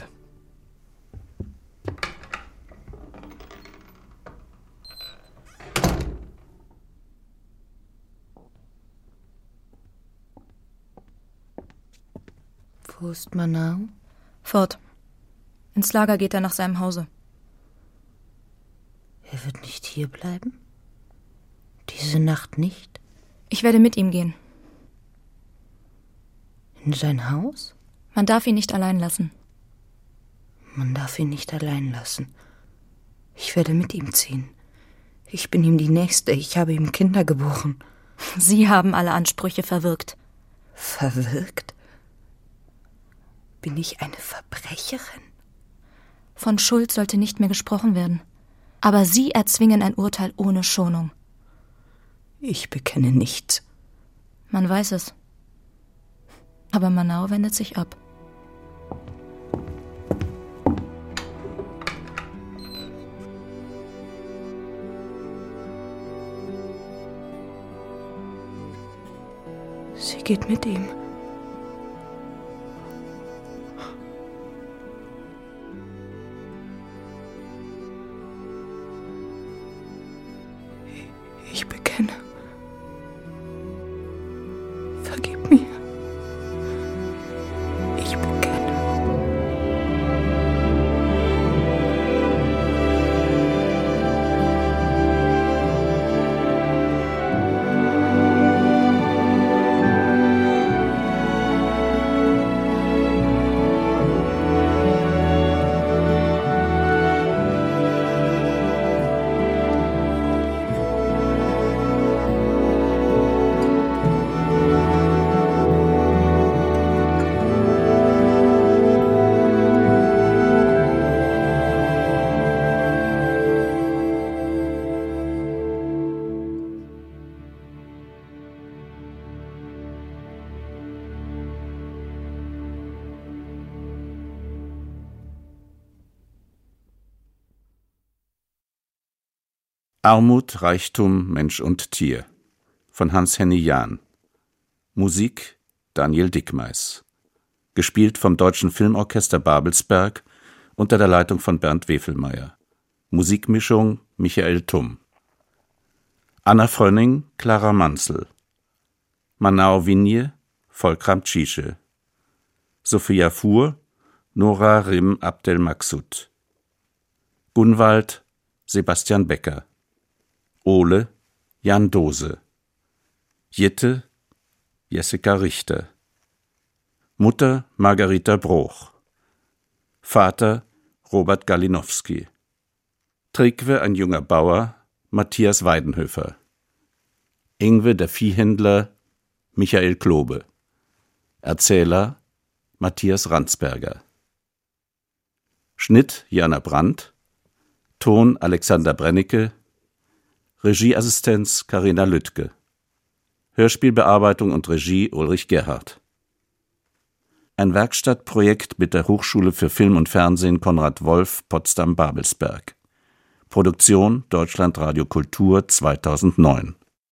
Wo ist Manau? Fort. Ins Lager geht er nach seinem Hause. Er wird nicht hier bleiben? Diese Nacht nicht? Ich werde mit ihm gehen. In sein Haus? Man darf ihn nicht allein lassen. Man darf ihn nicht allein lassen. Ich werde mit ihm ziehen. Ich bin ihm die Nächste. Ich habe ihm Kinder geboren. Sie haben alle Ansprüche verwirkt. Verwirkt? Bin ich eine Verbrecherin? Von Schuld sollte nicht mehr gesprochen werden. Aber Sie erzwingen ein Urteil ohne Schonung. Ich bekenne nichts. Man weiß es. Aber Manau wendet sich ab. Sie geht mit ihm. Ich bekenne. Vergib mir. Ich bekenne. Armut, Reichtum, Mensch und Tier von Hans-Henny Jahn. Musik Daniel Dickmeis. Gespielt vom Deutschen Filmorchester Babelsberg unter der Leitung von Bernd Wefelmeier. Musikmischung Michael Tumm. Anna Frönning, Clara Manzel. Manao Vinje, Volkram Cische. Sophia Fuhr, Nora Rim Abdelmaksud. Gunwald, Sebastian Becker. Ole, Jan Dose. Jitte, Jessica Richter. Mutter, Margarita Broch. Vater, Robert Galinowski. Trigwe, ein junger Bauer, Matthias Weidenhöfer. Ingwe, der Viehhändler, Michael Klobe. Erzähler, Matthias Ransberger. Schnitt, Jana Brandt. Ton, Alexander Brennecke. Regieassistenz, Carina Lüttke. Hörspielbearbeitung und Regie, Ulrich Gerhardt. Ein Werkstattprojekt mit der Hochschule für Film und Fernsehen Konrad Wolf, Potsdam-Babelsberg. Produktion Deutschlandradio Kultur zweitausendneun.